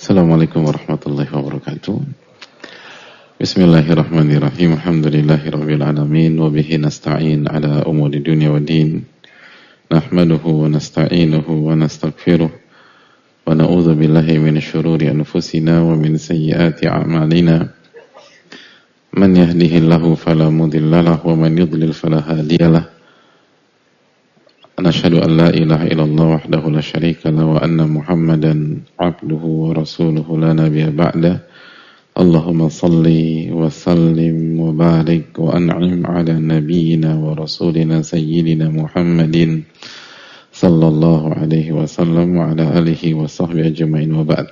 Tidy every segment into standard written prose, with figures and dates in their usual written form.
Assalamualaikum warahmatullahi wabarakatuh. Bismillahirrahmanirrahim. Alhamdulillahirabbil alamin wa bihi nasta'in ala umuri dunya waddin. Nahmaduhu wa nasta'inuhu wa nastaghfiruh wa na'udzu billahi minasy syururi anfusina wa min sayyiati a'malina. Man yahdihillahu fala mudilla lahu wa man yudlil fala hadiyalah. Nashhadu an la ilaha illallah wahdahu la syarika lahu wa anna Muhammadan abduhu wa rasuluhu la nabiyya ba'dah. Allahumma salli wa sallim wa barik wa an'im ala nabiyyina wa rasulina sayyidina Muhammadin sallallahu alaihi wasallam wa ala alihi wa sahbihi ajma'in wa ba'd.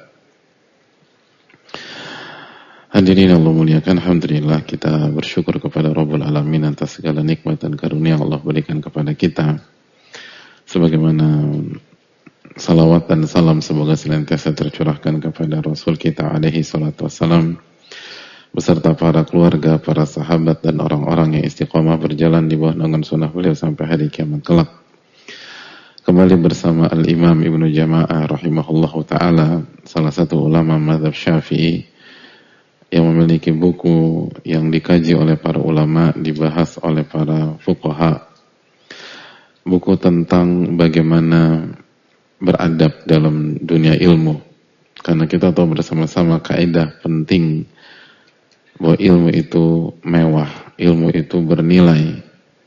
Hadirin Allah muliakan, alhamdulillah kita bersyukur kepada Rabbul Alamin atas segala nikmat dan karunia Allah berikan kepada kita. Sebagaimana salawat dan salam semoga senantiasa tercurahkan kepada Rasul kita alaihi salatu wassalam beserta para keluarga, para sahabat dan orang-orang yang istiqamah berjalan di bawah naungan sunnah beliau sampai hari kiamat kelak. Kembali bersama Al-Imam Ibnu Jama'ah rahimahullahu ta'ala, salah satu ulama mazhab Syafi'i yang memiliki buku yang dikaji oleh para ulama, dibahas oleh para fuqaha. Buku tentang bagaimana beradab dalam dunia ilmu. Karena kita tahu bersama-sama kaidah penting bahwa ilmu itu mewah, ilmu itu bernilai.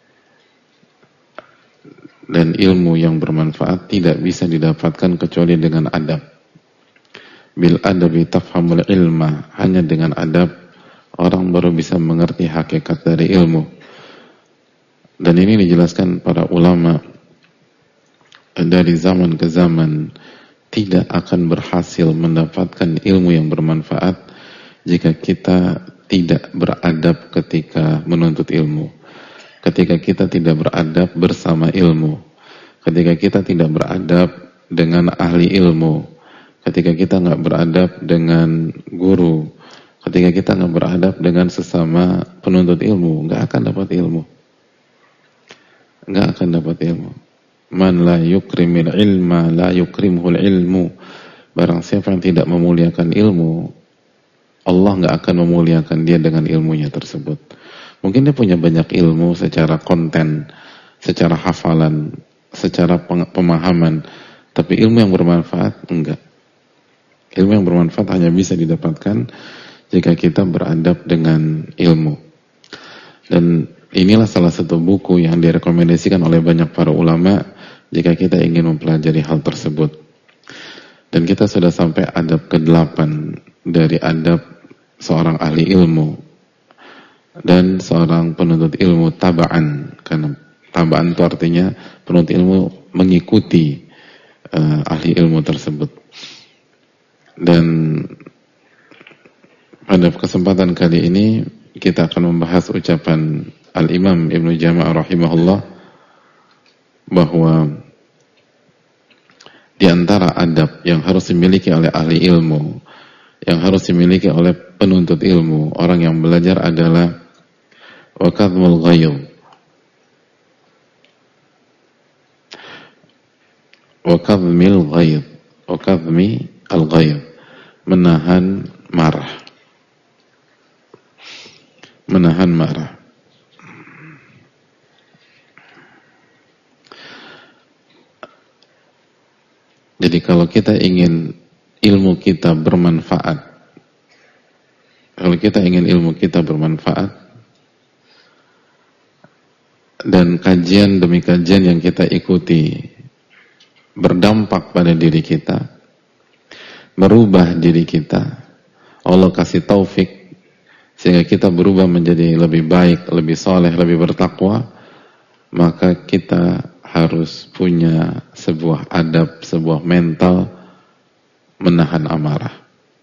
Dan ilmu yang bermanfaat tidak bisa didapatkan kecuali dengan adab. Bil adabi tafhamul ilma, hanya dengan adab orang baru bisa mengerti hakikat dari ilmu. Dan ini dijelaskan para ulama dari zaman ke zaman tidak akan berhasil mendapatkan ilmu yang bermanfaat jika kita tidak beradab ketika menuntut ilmu, ketika kita tidak beradab bersama ilmu, ketika kita tidak beradab dengan ahli ilmu, ketika kita nggak beradab dengan guru, ketika kita nggak beradab dengan sesama penuntut ilmu, nggak akan dapat ilmu. Enggak akan dapat ilmu. Man la yukrimil ilma la yukrimhul ilmu. Barang siapa yang tidak memuliakan ilmu, Allah enggak akan memuliakan dia dengan ilmunya tersebut. Mungkin dia punya banyak ilmu secara konten, secara hafalan, secara pemahaman, tapi ilmu yang bermanfaat enggak. Ilmu yang bermanfaat hanya bisa didapatkan jika kita beradab dengan ilmu. Dan inilah salah satu buku yang direkomendasikan oleh banyak para ulama jika kita ingin mempelajari hal tersebut. Dan kita sudah sampai adab ke-8 dari adab seorang ahli ilmu dan seorang penuntut ilmu taba'an. Karena taba'an itu artinya penuntut ilmu mengikuti ahli ilmu tersebut. Dan pada kesempatan kali ini kita akan membahas ucapan Al-Imam Ibnu Jama'ah rahimahullah bahwa di antara adab yang harus dimiliki oleh ahli ilmu, yang harus dimiliki oleh penuntut ilmu, orang yang belajar adalah wa kadhmul ghayz. Wa kadhmil ghayz, wa kadhmi al-ghayz, menahan marah. Menahan marah. Jadi kalau kita ingin ilmu kita bermanfaat, dan kajian demi kajian yang kita ikuti berdampak pada diri kita, merubah diri kita, Allah kasih taufik sehingga kita berubah menjadi lebih baik, lebih soleh, lebih bertakwa, maka kita harus punya sebuah adab, sebuah mental menahan amarah.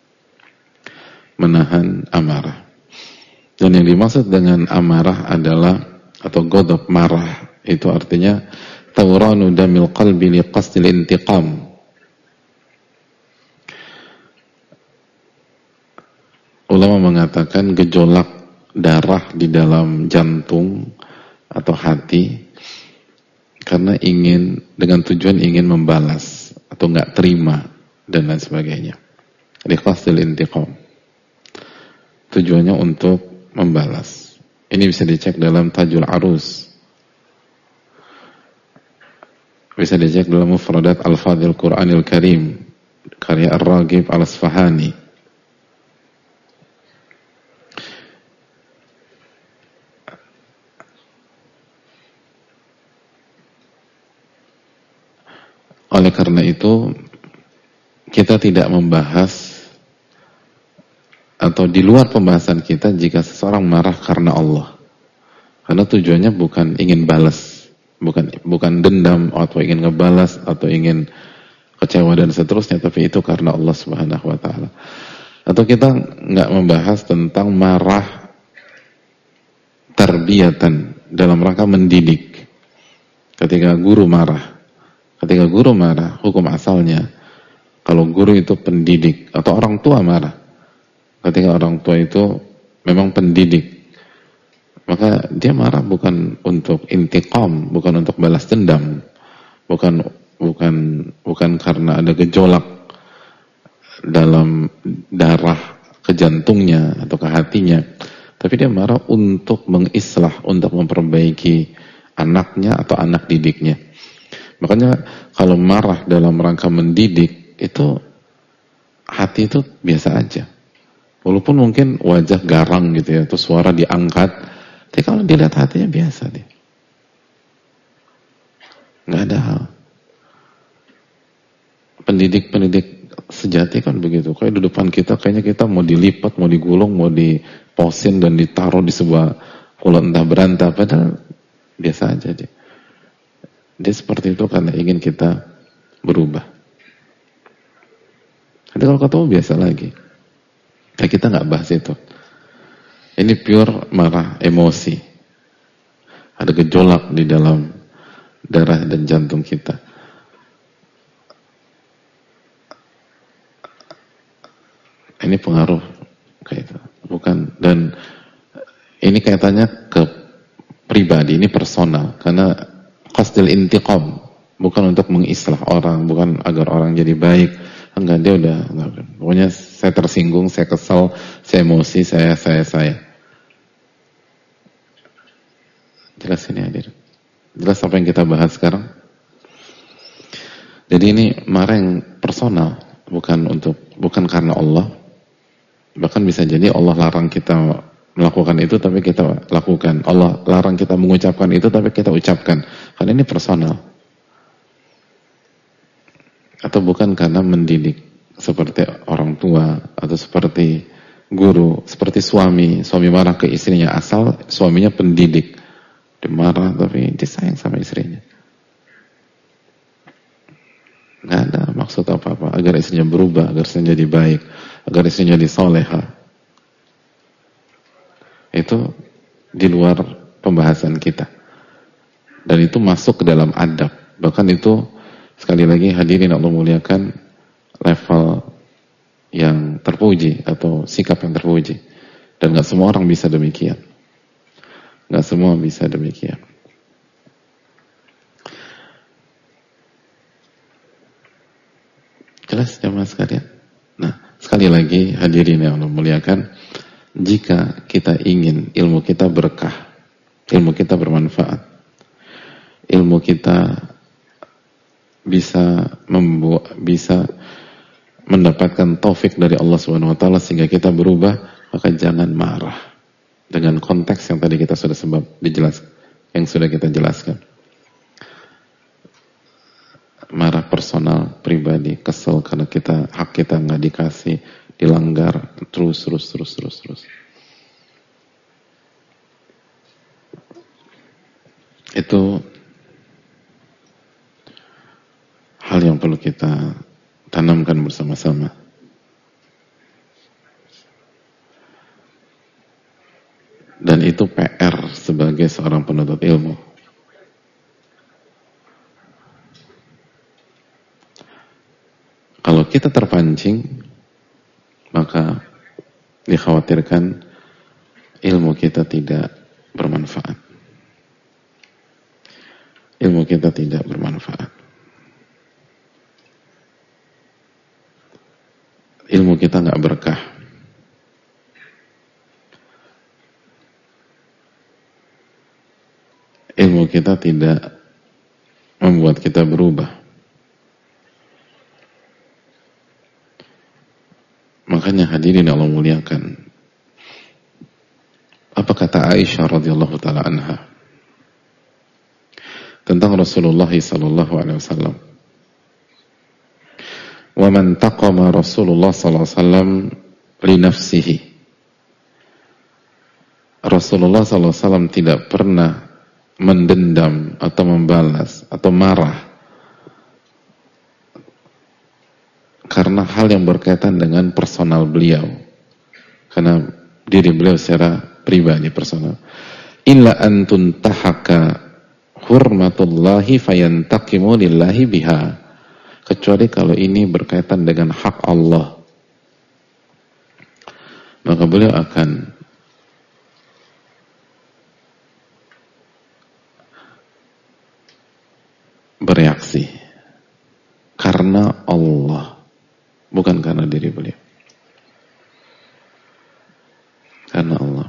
Menahan amarah. Dan yang dimaksud dengan amarah adalah, atau ghadab, marah, itu artinya tawranu damil qalbi liqasdil intiqam. Ulama mengatakan gejolak darah di dalam jantung atau hati karena dengan tujuan ingin membalas atau nggak terima dan lain sebagainya. liqasdil intiqam. Tujuannya untuk membalas. Ini bisa dicek dalam Tajul Arus. Bisa dicek dalam Mufradat Al-Fadhil Qur'anil Karim karya Ar-Raghib Al-Asfahani. Oleh karena itu, kita tidak membahas atau di luar pembahasan kita jika seseorang marah karena Allah. Karena tujuannya bukan ingin balas, bukan dendam atau ingin ngebalas atau ingin kecewa dan seterusnya, tapi itu karena Allah Subhanahu wa taala. Atau kita nggak membahas tentang marah tarbiyatan dalam rangka mendidik. Ketika guru marah, hukum asalnya kalau guru itu pendidik atau orang tua marah, ketika orang tua itu memang pendidik, maka dia marah bukan untuk intiqam, bukan untuk balas dendam, bukan karena ada gejolak dalam darah ke jantungnya atau ke hatinya, tapi dia marah untuk mengislah, untuk memperbaiki anaknya atau anak didiknya. Makanya kalau marah dalam rangka mendidik itu hati itu biasa aja, walaupun mungkin wajah garang gitu ya, atau suara diangkat, tapi kalau dilihat hatinya biasa deh, nggak ada hal. Pendidik sejati kan begitu. Kayak di depan kita, kayaknya kita mau dilipat, mau digulung, mau diposin dan ditaruh di sebuah pulau entah berantah, padahal biasa aja dia. Dia seperti itu karena ingin kita berubah. Nanti kalau ketemu biasa lagi. Nah, kita nggak bahas itu. Ini pure marah, emosi. Ada gejolak di dalam darah dan jantung kita. Ini pengaruh kayak itu. Bukan, dan ini kaitannya ke pribadi, ini personal, karena qasdil intiqam, bukan untuk mengislah orang, bukan agar orang jadi baik. Enggak, dia udah enggak. Pokoknya saya tersinggung, saya kesal, saya emosi, saya. Jelas ini hadir. Jelas apa yang kita bahas sekarang? Jadi ini marah yang personal, bukan karena Allah. Bahkan bisa jadi Allah larang kita melakukan itu tapi kita lakukan. Allah larang kita mengucapkan itu tapi kita ucapkan. Karena ini personal. Atau bukan karena mendidik seperti orang tua atau seperti guru, seperti suami marah ke istrinya, asal suaminya pendidik. Dia marah tapi dia sayang sama istrinya. Nggak ada maksud apa-apa agar istrinya berubah, agar istrinya jadi baik, agar istrinya jadi soleha. Itu di luar pembahasan kita. Dan itu masuk ke dalam adab. Bahkan itu sekali lagi hadirin Allah muliakan, level yang terpuji atau sikap yang terpuji. Dan gak semua orang bisa demikian. Gak semua bisa demikian. Jelas jemaah sekalian? Nah, sekali lagi hadirin yang Allah muliakan, jika kita ingin ilmu kita berkah, ilmu kita bermanfaat, ilmu kita bisa mendapatkan taufik dari Allah Subhanahu wa taala sehingga kita berubah, maka jangan marah dengan konteks yang tadi kita sudah yang sudah kita jelaskan. Marah personal, pribadi, kesel karena hak kita nggak dikasih, dilanggar, terus. Itu hal yang perlu kita tanamkan bersama-sama. Dan itu PR sebagai seorang penuntut ilmu. Kalau kita terpancing, maka dikhawatirkan ilmu kita tidak bermanfaat. Ilmu kita tidak bermanfaat. ilmu kita nggak berkah. Ilmu kita tidak membuat kita berubah. Makanya hadirin Allah muliakan. Apa kata Aisyah radhiyallahu taala anha tentang Rasulullah sallallahu alaihi wasallam? Wa man taqama Rasulullah sallallahu alaihi wasallam li nafsihi. Rasulullah sallallahu alaihi wasallam tidak pernah mendendam atau membalas atau marah karena hal yang berkaitan dengan personal beliau, karena diri beliau secara pribadi personal. Illa an tuntahaka hurmatullahi fayantaqimu lillahi biha. Kecuali kalau ini berkaitan dengan hak Allah, maka beliau akan bereaksi karena Allah, bukan karena diri beliau. Karena Allah.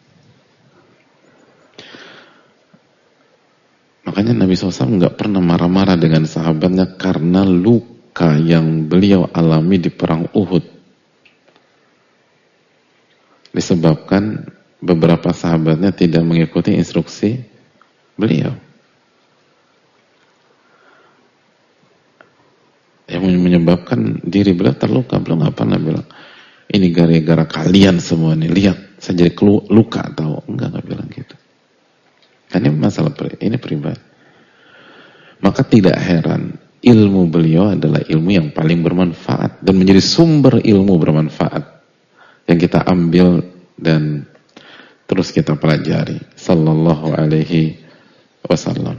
Makanya Nabi SAW nggak pernah marah-marah dengan sahabatnya karena luka yang beliau alami di perang Uhud. Disebabkan beberapa sahabatnya tidak mengikuti instruksi beliau. Yang menyebabkan diri beliau terluka. Beliau nggak pernah bilang, ini gara-gara kalian semua nih, lihat saya jadi luka atau enggak bilang gitu. Karena ini masalah ini pribadi. Maka tidak heran ilmu beliau adalah ilmu yang paling bermanfaat dan menjadi sumber ilmu bermanfaat yang kita ambil dan terus kita pelajari. Sallallahu alaihi wasallam.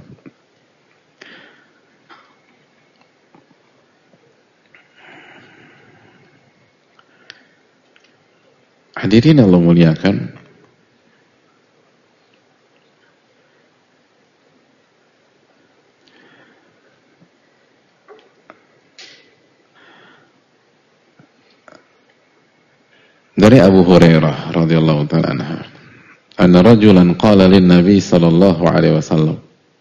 Hadirin Allah muliakan, dari Abu Hurairah radhiyallahu ta'ala anha, anna rajulan qala lin Nabi sallallahu alaihi wasallam.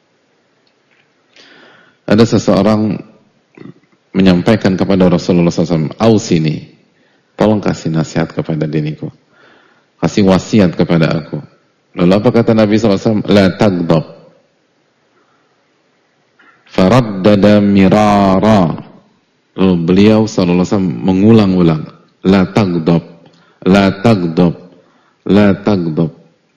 Ada seseorang menyampaikan kepada Rasulullah SAW, "Ausini, tolong kasih nasihat kepada diriku, kasih wasiat kepada aku." Lalu apa kata Nabi SAW? La taghdab. Faraddada mirara. Lalu beliau SAW mengulang-ulang, la taghdab, la taghdab, la taghdab.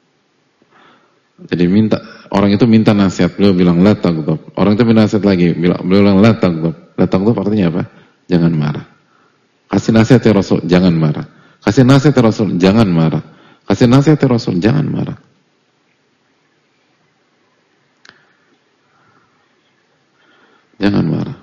Jadi orang itu minta nasihat, beliau bilang la taghdab. Orang itu minta nasihat lagi, beliau bilang la taghdab. La taghdab artinya apa? Jangan marah. Kasih nasihat ya Rasul, jangan marah. Kasih nasihat ya Rasul, jangan marah. Kasih nasihat ya Rasul, jangan marah. Jangan marah.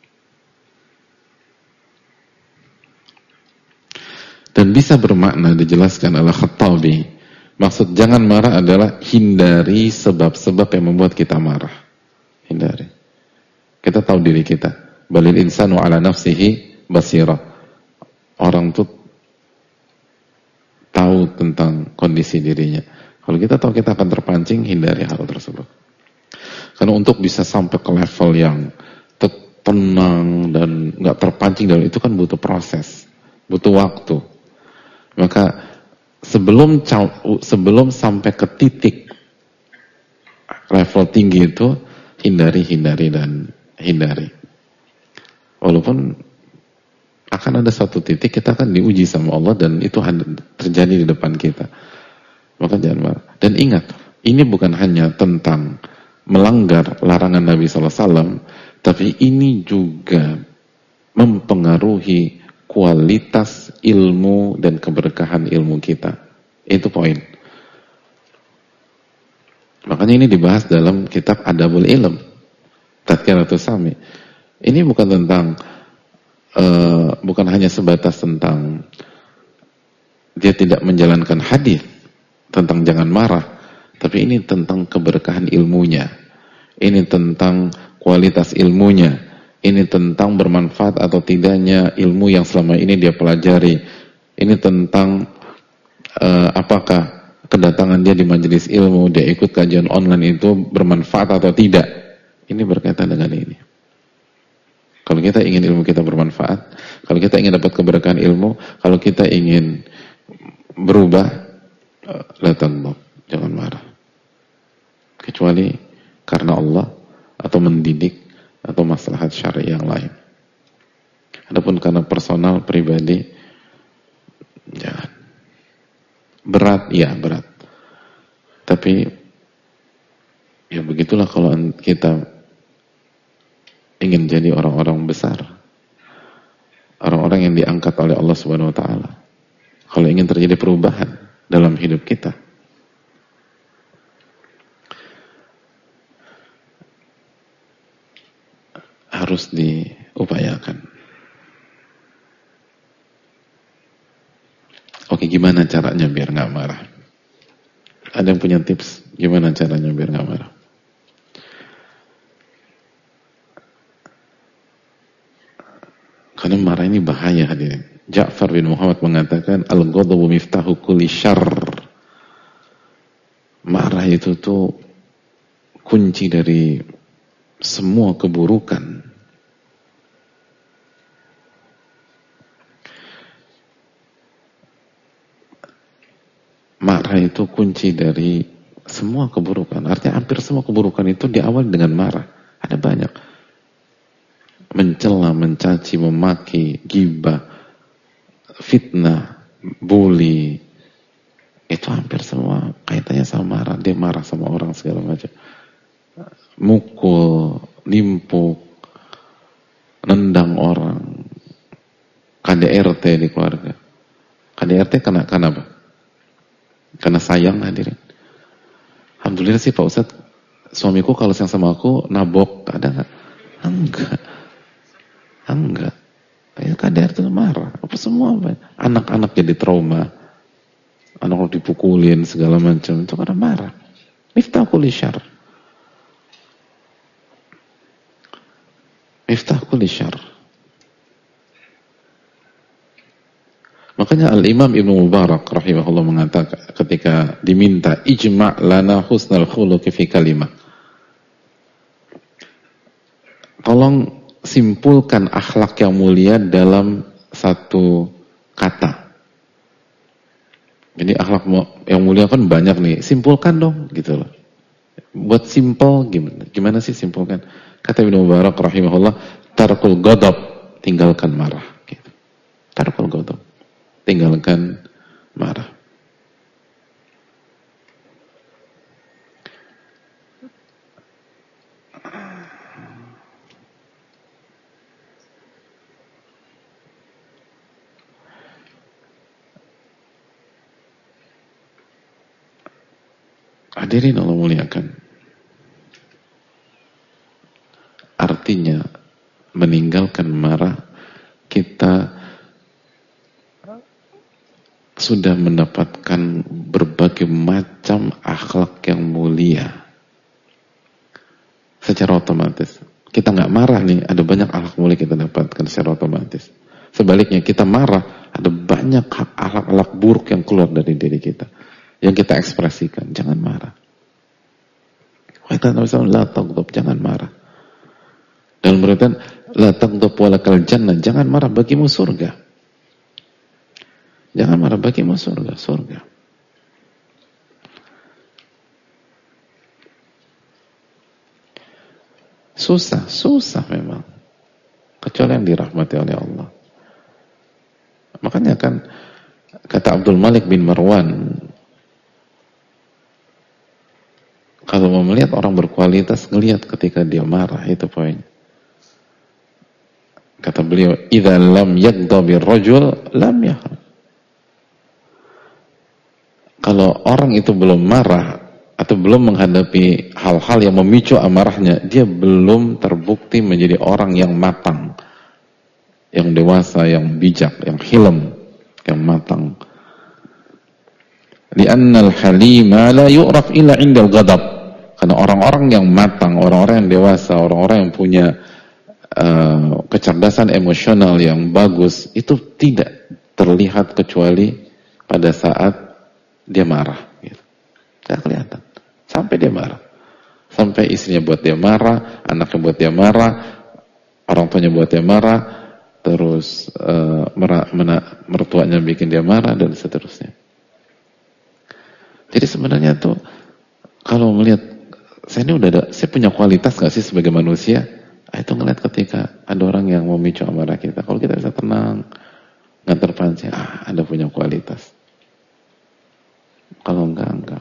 Dan bisa bermakna dijelaskan oleh Khattabi. Maksud jangan marah adalah hindari sebab-sebab yang membuat kita marah. Hindari. Kita tahu diri kita. Balil insanu ala nafsihi basirah. Orang tuh tahu tentang kondisi dirinya. Kalau kita tahu kita akan terpancing, hindari hal tersebut. Karena untuk bisa sampai ke level yang tenang dan nggak terpancing dari itu kan butuh proses, butuh waktu. Maka sebelum sampai ke titik level tinggi itu hindari. Walaupun akan ada satu titik kita akan diuji sama Allah dan itu terjadi di depan kita. Maka jangan marah. Dan ingat, ini bukan hanya tentang melanggar larangan Nabi SAW, tapi ini juga mempengaruhi kualitas ilmu dan keberkahan ilmu kita. Itu poin. Makanya ini dibahas dalam kitab Adabul Ilm, Tadkiratus Sami. Ini bukan tentang bukan hanya sebatas tentang dia tidak menjalankan hadis tentang jangan marah, tapi ini tentang keberkahan ilmunya. Ini tentang kualitas ilmunya. Ini tentang bermanfaat atau tidaknya ilmu yang selama ini dia pelajari. Ini tentang apakah kedatangan dia di majelis ilmu, dia ikut kajian online itu bermanfaat atau tidak. Ini berkaitan dengan ini. Kalau kita ingin ilmu kita bermanfaat, kalau kita ingin dapat keberkahan ilmu, kalau kita ingin berubah, la taghdab, jangan marah. Kecuali karena Allah atau mendidik atau maslahat syar'i yang lain. Adapun karena personal pribadi, jangan. Berat, ya berat. Tapi ya begitulah kalau kita ingin jadi orang-orang besar, orang-orang yang diangkat oleh Allah Subhanahu wa taala. Kalau ingin terjadi perubahan dalam hidup kita, harus diupayakan. Oke, gimana caranya biar nggak marah? Ada yang punya tips gimana caranya biar nggak marah? Karena marah ini bahaya, hadirin. Ja'far bin Muhammad mengatakan, al-ghadabu miftahu kulli syarr. Marah itu tuh kunci dari semua keburukan. Marah itu kunci dari semua keburukan. Artinya hampir semua keburukan itu diawali dengan marah. Ada banyak. Mencela, mencaci, memaki, ghibah, fitnah, bully. Itu hampir semua kaitannya sama marah. Dia marah sama orang segala macam. Mukul, nimpuk, nendang orang. KDRT di keluarga. KDRT karena apa? Karena sayang, hadirin. Alhamdulillah sih Pak Ustadz, suamiku kalau sayang sama aku nabok, ada nggak? Enggak. Ya KDRT itu marah. Apa semua? Anak-anak jadi trauma. Anak dipukulin segala macam, itu karena marah. Miftah kulli syarr. Miftah kulli syarr. Makanya Al-Imam Ibnu Mubarak rahimahullah mengatakan ketika diminta ijma' lana husnal khuluqi fi kalimah. Tolong simpulkan akhlak yang mulia dalam satu kata. Jadi akhlak yang mulia kan banyak nih, simpulkan dong gitu loh. Buat simpel gimana sih simpulkan? Kata Ibnu Mubarak rahimahullah, tarkul ghadab, tinggalkan marah gitu. Tarkul ghadab, tinggalkan marah. Hadirin Allah muliakan. Artinya meninggalkan marah, kita sudah mendapatkan berbagai macam akhlak yang mulia secara otomatis. Kita nggak marah nih, ada banyak akhlak mulia kita dapatkan secara otomatis. Sebaliknya kita marah, ada banyak akhlak-akhlak buruk yang keluar dari diri kita, yang kita ekspresikan. Jangan marah. La taghdab, jangan marah. Dalam berkaitan la taghdab walakal jannah, jangan marah, bagimu surga. Jangan marah, bagimu surga. Susah memang. Kecuali yang dirahmati oleh Allah. Makanya kan kata Abdul Malik bin Marwan, kalau mau melihat orang berkualitas, ngelihat ketika dia marah, itu poin. Kata beliau, idza lam yaghdabir rajul lam yahram. Kalau orang itu belum marah atau belum menghadapi hal-hal yang memicu amarahnya, dia belum terbukti menjadi orang yang matang, yang dewasa, yang bijak, yang hilm, yang matang. Li'annal halima la yu'raf illa 'indal ghadab. Karena orang-orang yang matang, orang-orang yang dewasa, orang-orang yang punya kecerdasan emosional yang bagus itu tidak terlihat kecuali pada saat dia marah. Gitu. Tidak kelihatan. Sampai dia marah. Sampai istrinya buat dia marah, anaknya buat dia marah, orang tuanya buat dia marah, terus mertuanya bikin dia marah, dan seterusnya. Jadi sebenarnya tuh, kalau melihat, saya punya kualitas gak sih sebagai manusia? Itu ngeliat ketika ada orang yang memicu amarah kita. Kalau kita bisa tenang, nggak terpancing, Anda punya kualitas. Kalau enggak.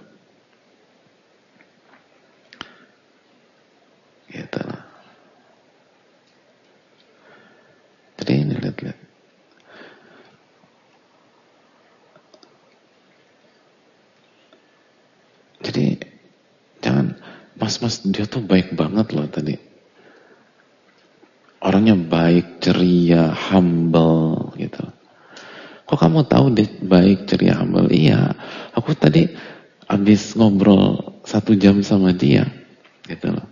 Gitu lah. Jadi ini lihat. Jadi jangan, mas dia tuh baik banget loh tadi. Orangnya baik, ceria, humble gitu. Kok kamu tahu dia baik, ceria, humble? Iya, aku tadi habis ngobrol 1 jam sama dia, gitu loh.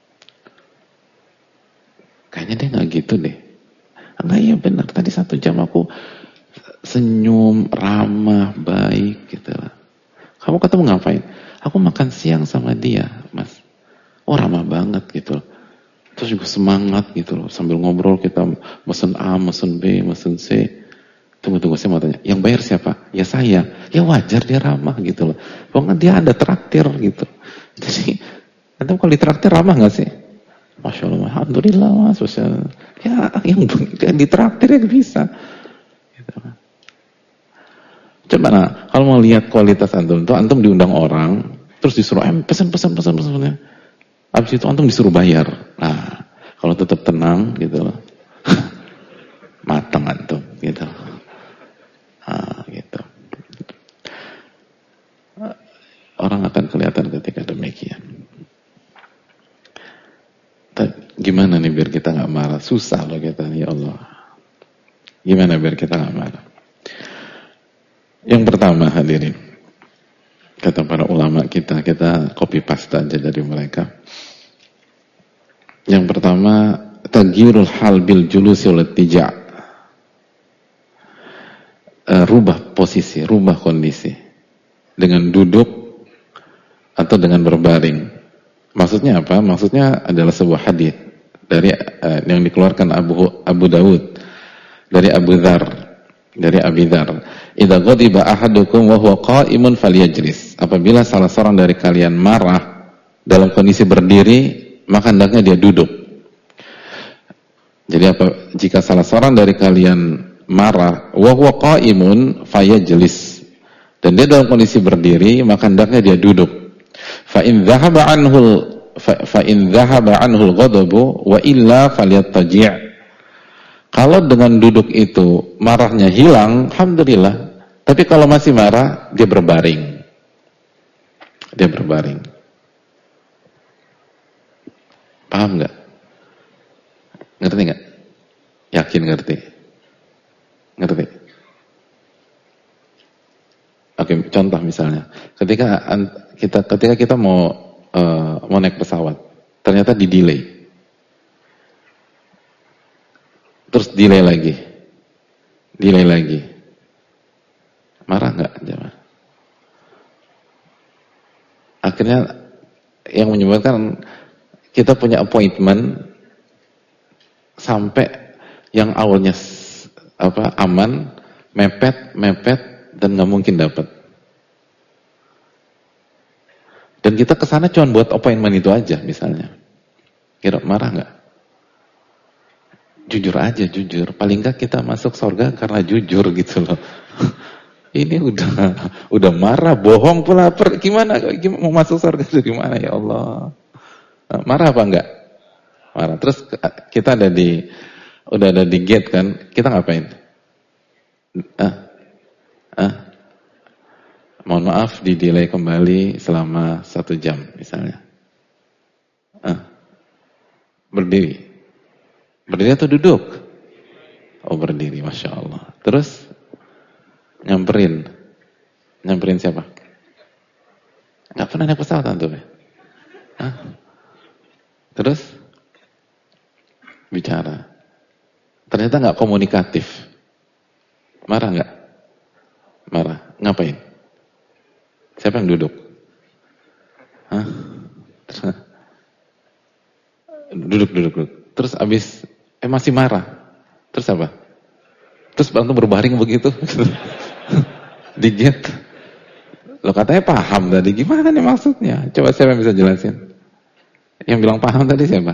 Kayaknya dia nggak gitu deh. Enggak, iya benar. Tadi 1 jam aku senyum, ramah, baik, gitu loh. Kamu ketemu ngapain? Aku makan siang sama dia, mas. Oh, ramah banget gitu loh. Terus juga semangat gitu loh. Sambil ngobrol kita mesen A, mesen B, mesen C. Tunggu, saya mau tanya. Yang bayar siapa? Ya saya. Ya wajar dia ramah gitu loh. Pokoknya dia ada traktir gitu. Jadi, nanti kalau ditraktir ramah gak sih? Masya Allah, alhamdulillah mas. Ya, yang ditraktir ya bisa. Gitu. Coba nah, kalau mau lihat kualitas antum tuh, antum diundang orang, terus disuruh pesan. Habis itu antum disuruh bayar. Nah, kalau tetap tenang gitu loh. Matang antum gitu. Gitu. Orang akan kelihatan ketika demikian. Gimana nih biar kita nggak marah? Susah loh kita nih, ya Allah. Gimana biar kita nggak marah? Yang pertama hadirin, kata para ulama kita copy paste aja dari mereka. Yang pertama, taghyirul hal bil julusi wal tija'. Rubah posisi, rubah kondisi dengan duduk atau dengan berbaring. Maksudnya apa? Maksudnya adalah sebuah hadis dari yang dikeluarkan Abu Dawud dari Abu Dzar. Idza ghadiba ahadukum wa huwa qa'imun falyajlis. Apabila salah seorang dari kalian marah dalam kondisi berdiri, maka hendaknya dia duduk. Jadi jika salah seorang dari kalian marah wa huwa qa'imun fayajlis, dan dia dalam kondisi berdiri, maka hendaknya dia duduk. Fa in dhahaba anhu al-ghadabu wa illa falyattaji'. Kalau dengan duduk itu marahnya hilang, alhamdulillah. Tapi kalau masih marah, dia berbaring. Paham nggak? Ngerti nggak? Yakin ngerti? Ngerti? Oke, contoh misalnya, ketika kita mau naik pesawat, ternyata di delay, terus delay lagi, marah nggak? Jangan. Akhirnya yang menyebabkan kita punya appointment sampai yang awalnya aman, mepet dan nggak mungkin dapat. Dan kita kesana cuma buat appointment itu aja misalnya. Kira marah nggak? Jujur aja, jujur. Paling nggak kita masuk surga karena jujur gitu loh. Ini udah marah, bohong pula. Gimana mau masuk surga itu gimana ya Allah? Marah apa enggak? Marah. Terus kita udah ada di gate kan? Kita ngapain? Mohon maaf, di delay kembali selama 1 jam misalnya. Berdiri atau duduk? Oh, berdiri, Masya Allah. Terus nyamperin siapa? Nggak pernah naik pesawat antum ya? Terus bicara. Ternyata nggak komunikatif. Marah nggak? Marah. Ngapain? Siapa yang duduk? Hah? Duduk. Terus abis masih marah. Terus apa? Terus langsung berbaring begitu. Digigit. Lo katanya paham tadi. Gimana nih maksudnya? Coba siapa yang bisa jelasin? Yang bilang paham tadi siapa?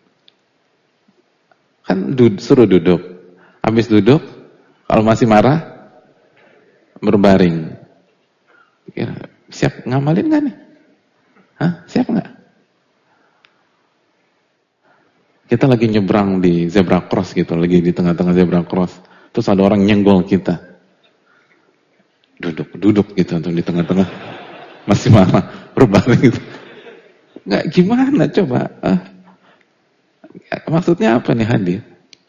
Kan suruh duduk. Habis duduk, kalau masih marah, berbaring. Kira, siap ngamalin gak nih? Hah? Siap gak? Kita lagi nyebrang di zebra cross gitu, lagi di tengah-tengah zebra cross. Terus ada orang nyenggol kita. Duduk gitu di tengah-tengah. Masih marah, berbaring gitu. Nggak gimana coba? Maksudnya apa nih hadir?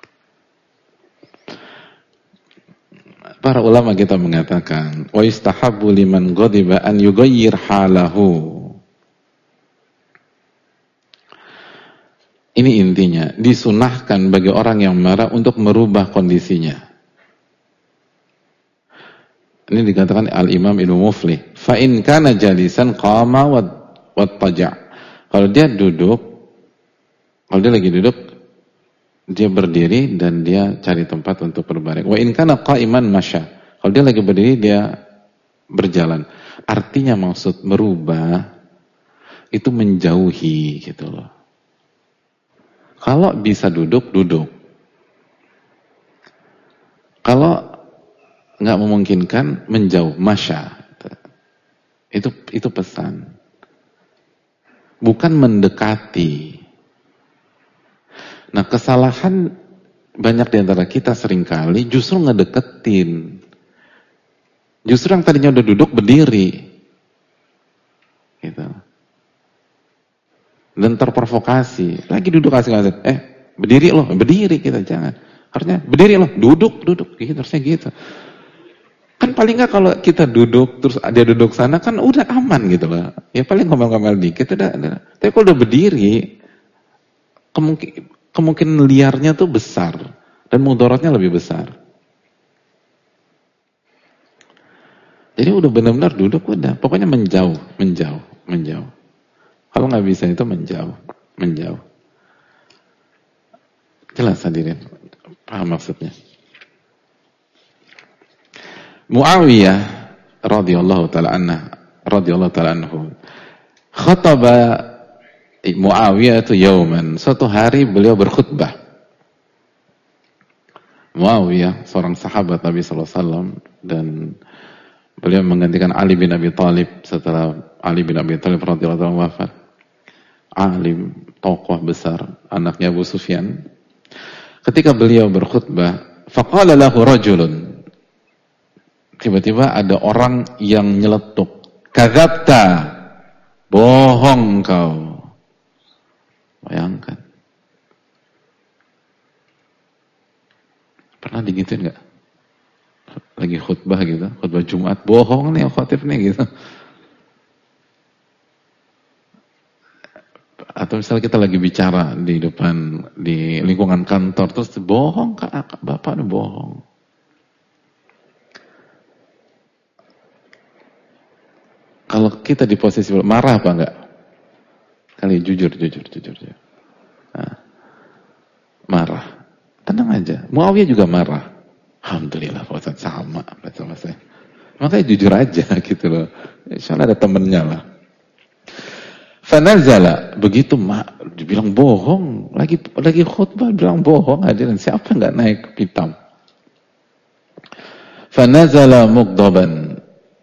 Para ulama kita mengatakan, wa istahabbu liman ghadiba an yughayyir halahu. Ini intinya, disunahkan bagi orang yang marah untuk merubah kondisinya. Ini dikatakan Al-Imam Ibnu Muflih. Fa in kana jalisan qama wattaja'. Kalau dia lagi duduk, dia berdiri dan dia cari tempat untuk berbaring. Wa in kana qa'iman masya. Kalau dia lagi berdiri, dia berjalan. Artinya maksud merubah itu menjauhi gitu loh. Kalau bisa duduk. Kalau nggak memungkinkan, menjauh, masya. Itu pesan. Bukan mendekati. Nah, kesalahan banyak di antara kita seringkali justru ngedeketin. Justru yang tadinya udah duduk berdiri. Gitu. Dan terprovokasi. Lagi duduk asik-asik. Berdiri loh, berdiri kita, jangan. Harusnya berdiri loh, duduk. Gitu, harusnya gitu. Kan paling nggak kalau kita duduk, terus dia duduk sana, kan udah aman gitu loh. Ya paling ngomel-ngomel dikit, udah. Tapi kalau udah berdiri, kemungkinan liarnya tuh besar. Dan mudaratnya lebih besar. Jadi udah benar-benar duduk, udah. Pokoknya menjauh. Kalau nggak bisa itu menjauh. Jelas hadirin, paham maksudnya. Muawiyah radhiyallahu ta'ala anhu khataba Muawiyah itu yauman, suatu hari beliau berkhutbah. Muawiyah seorang sahabat Nabi sallallahu alaihi wasallam dan beliau menggantikan Ali bin Abi Thalib setelah Ali bin Abi Thalib radhiyallahu anhu wafat. Alim, tokoh besar, anaknya Abu Sufyan. Ketika beliau berkhutbah, faqala lahu rajulun. Tiba-tiba ada orang yang nyeletuk. Kadzabta. Bohong kau. Bayangkan. Pernah digituin enggak? Lagi khutbah gitu, khutbah Jumat, bohong nih khotib nih gitu. Atau misalnya kita lagi bicara di lingkungan kantor, terus bohong kak, bapak nih bohong. Kalau kita di posisi marah apa enggak? Kali jujur. Nah, marah. Tenang aja. Muawiyah juga marah. Alhamdulillah Pak Ustaz sama saya. Makanya jujur aja gitu loh. Insyaallah ada temennya lah. Fanazala, begitu dibilang bohong, lagi khutbah bilang bohong, hadirin siapa enggak naik pitam. Fanazala mughdaban.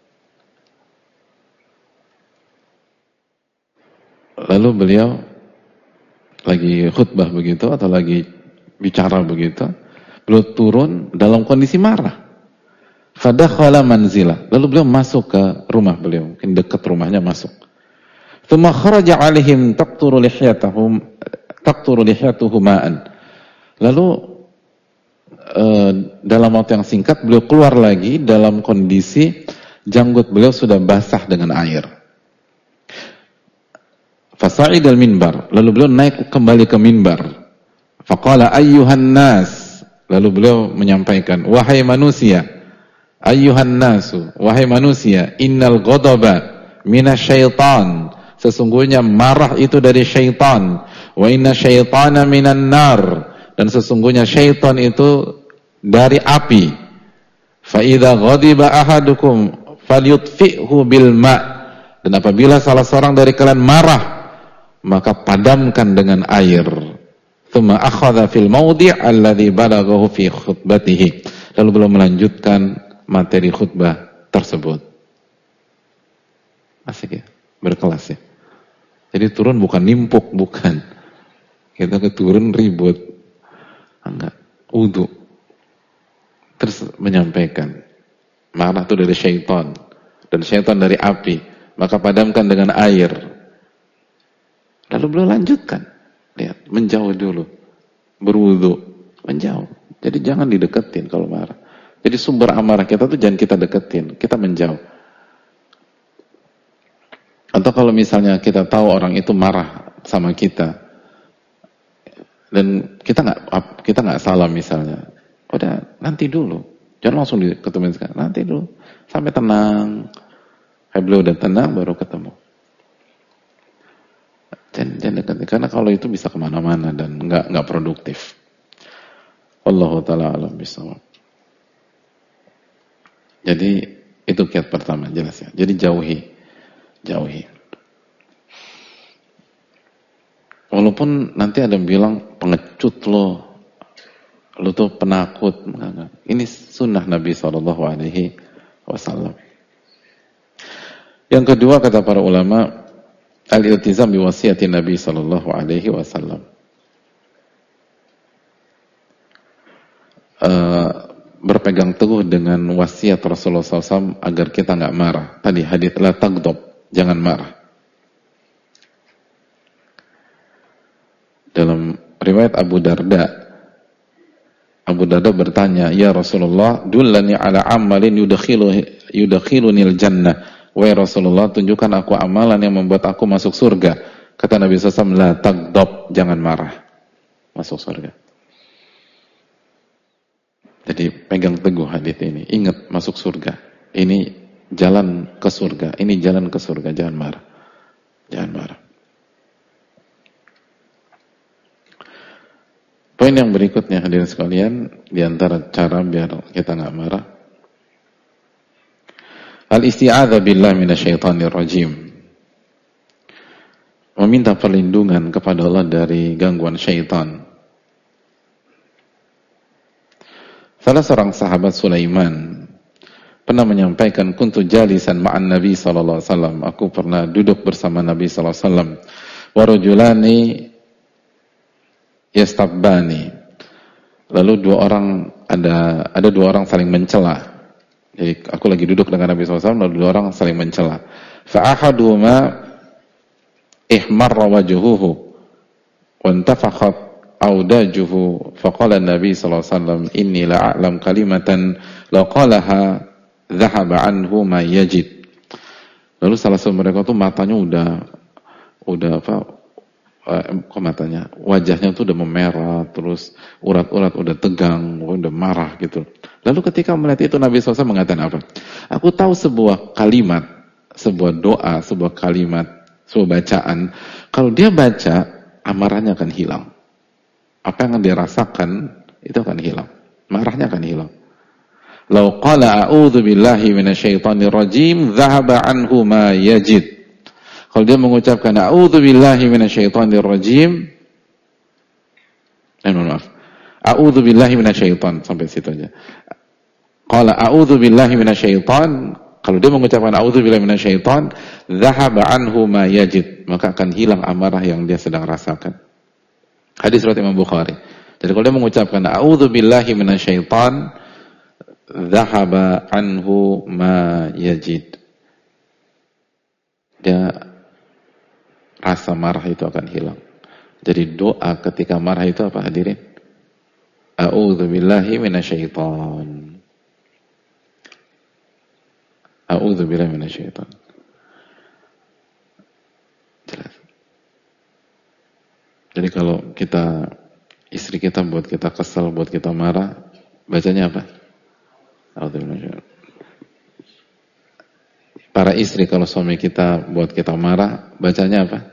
Lalu beliau lagi khutbah begitu atau lagi bicara begitu, beliau turun dalam kondisi marah. Fadakhala manzilah. Lalu beliau masuk ke rumah beliau, mungkin dekat rumahnya masuk. Tsumma kharaja 'alaihim taqturu lihyatuhu ma'an. Lalu dalam waktu yang singkat beliau keluar lagi dalam kondisi janggut beliau sudah basah dengan air. Fasa'idal minbar. Lalu beliau naik kembali ke minbar. Faqala ayyuhan nas. Lalu beliau menyampaikan, wahai manusia, ayyuhan nasu, wahai manusia, innal ghadaba minasyaitan. Sesungguhnya marah itu dari syaitan. Wa inna syaitana minan nar. Dan sesungguhnya syaitan itu dari api. Fa idza ghadiba ahadukum falyutfi'hu bil ma'. Dan apabila salah seorang dari kalian marah, maka padamkan dengan air. Tsumma akhadha fil mawdi' alladhi balaghahu fi khutbatihi. Lalu beliau melanjutkan materi khutbah tersebut. Asik ya, berkelas ya. Jadi turun bukan nimpuk, bukan. Kita turun ribut. Enggak, wudu. Terus menyampaikan, marah itu dari syaitan, dan syaitan dari api, maka padamkan dengan air. Lalu beliau lanjutkan, lihat, menjauh dulu, berwudu, menjauh. Jadi jangan dideketin kalau marah. Jadi sumber amarah kita tuh jangan kita deketin, kita menjauh. Atau kalau misalnya kita tahu orang itu marah sama kita, dan kita nggak salah misalnya, udah nanti dulu, jangan langsung diketemuin sekarang, nanti dulu, sampai tenang, beliau udah tenang baru ketemu. Jangan deketin, karena kalau itu bisa kemana-mana dan nggak produktif. Wallahu ta'ala alam bisawab. Jadi itu kiat pertama, jelas ya. Jadi jauhi. Walaupun nanti ada yang bilang pengecut lo tuh penakut. Ini sunnah Nabi SAW. Yang kedua kata para ulama, al-iltizam bi wasiyati Nabi SAW. Berpegang teguh dengan wasiat Rasulullah SAW agar kita nggak marah. Tadi hadits la taghdab, jangan marah. Dalam riwayat Abu Darda bertanya, ya Rasulullah, dullani ala amalin yudakhilunil jannah. Wahai Rasulullah, tunjukkan aku amalan yang membuat aku masuk surga. Kata Nabi SAW, la taghdab, jangan marah, masuk surga. Jadi pegang teguh hadits ini, ingat masuk surga. Ini jalan ke surga, jangan marah. Poin yang berikutnya hadirin sekalian, di antara cara biar kita nggak marah, al-isti'adzah billah minasyaitonir rajim. Meminta perlindungan kepada Allah dari gangguan syaitan. Salah seorang sahabat Sulaiman pernah menyampaikan, kuntu jalisan ma'an Nabi sallallahu alaihi wasallam. Aku pernah duduk bersama Nabi sallallahu alaihi wasallam. Wa rajulani yastabbani. Lalu ada dua orang saling mencela. Jadi aku lagi duduk dengan Nabi SAW, lalu dua orang saling mencela. Fa ahaduhuma ihmarra wajhuhu wa intafakhat audajuhu faqala Nabi sallallahu alaihi wasallam inni la a'lam kalimatan law qalaha dhahaba anhu ma yajid. Lalu salah satu mereka tuh matanya wajahnya tuh udah memerah, terus urat-urat udah tegang, udah marah gitu. Lalu ketika melihat itu Nabi SAW mengatakan apa? Aku tahu sebuah kalimat, sebuah doa, sebuah kalimat, sebuah bacaan. Kalau dia baca, amarahnya akan hilang. Apa yang dia rasakan itu akan hilang, marahnya akan hilang. Lau qala a'udzu billahi minasyaitonir rajim dhahaba anhu ma yajid. Kalau dia mengucapkan a'udzu billahi minasyaitonir rajim, a'udzu billahi minasyaiton, sampai situ aja. Qala a'udzu billahi minasyaiton, kalau dia mengucapkan a'udzu billahi minasyaiton, dhahaba anhu ma yajid, maka akan hilang amarah yang dia sedang rasakan. Hadis riwayat Imam Bukhari. Jadi kalau dia mengucapkan a'udzu billahi minasyaiton, dhahaba anhu ma yajid, dia rasa marah itu akan hilang. Jadi doa ketika marah itu apa hadirin? A'udzu billahi minasyaiton. A'udzu billahi minasyaiton. Jelas. Jadi kalau kita istri istri kita buat kita kesel, buat kita marah, bacanya apa? Para istri kalau suami kita buat kita marah, bacanya apa?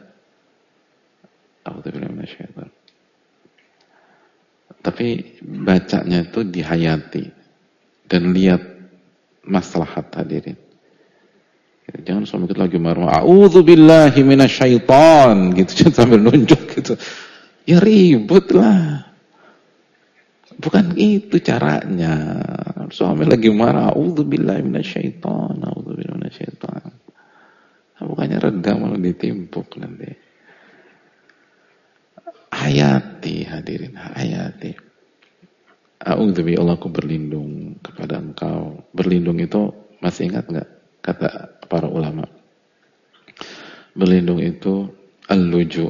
Tapi bacanya itu dihayati dan lihat maslahat, hadirin. Jangan suami kita lagi marah, a'udzubillahi minasyaiton gitu sambil nunjuk gitu. Ya ribut lah. Bukan itu caranya. Suami lagi marah, a'udzubillahi minasyaiton, a'udzubillahi minasyaiton. Bukannya reda malah ditimpuk nanti. Hayati, hadirin, hayati. A'udzubillahi, Allah, aku berlindung kepada engkau. Berlindung itu masih ingat enggak kata para ulama? Berlindung itu al-luju,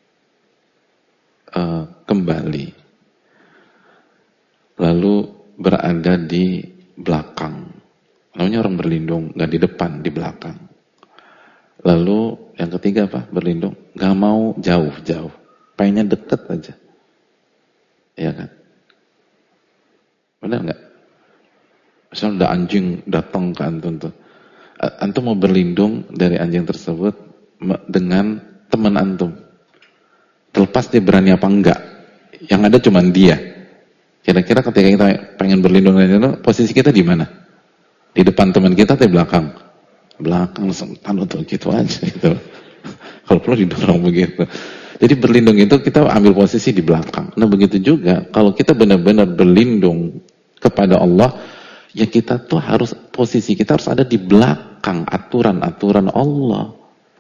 kembali, lalu berada di belakang. Namanya orang berlindung, nggak di depan, di belakang. Lalu yang ketiga apa? Berlindung, nggak mau jauh-jauh, pengennya deket aja, ya kan? Benar nggak? Misalnya ada anjing datang ke antum tuh, antum mau berlindung dari anjing tersebut dengan teman antum. Terlepas dia berani apa enggak, yang ada cuma dia. Kira-kira ketika kita pengen berlindung dari itu, posisi kita di mana? Di depan teman kita atau di belakang? Belakang, langsung tanut gitu aja gitu. Kalau perlu didorong begitu. Jadi berlindung itu kita ambil posisi di belakang. Nah begitu juga kalau kita benar-benar berlindung kepada Allah, ya kita tuh harus, posisi kita harus ada di belakang aturan-aturan Allah,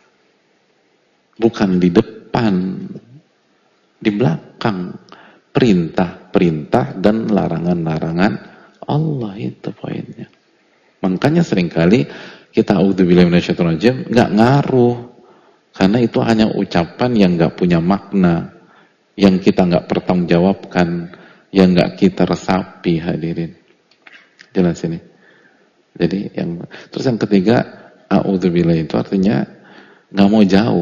bukan di depan. Di belakang perintah-perintah dan larangan-larangan Allah, itu poinnya. Makanya seringkali kita a'udzubillahi minasyaitonir rajim nggak ngaruh, karena itu hanya ucapan yang nggak punya makna, yang kita nggak pertanggungjawabkan, yang nggak kita resapi, hadirin. Jelas ini. Jadi terus yang ketiga, a'udzubillahi itu artinya nggak mau jauh.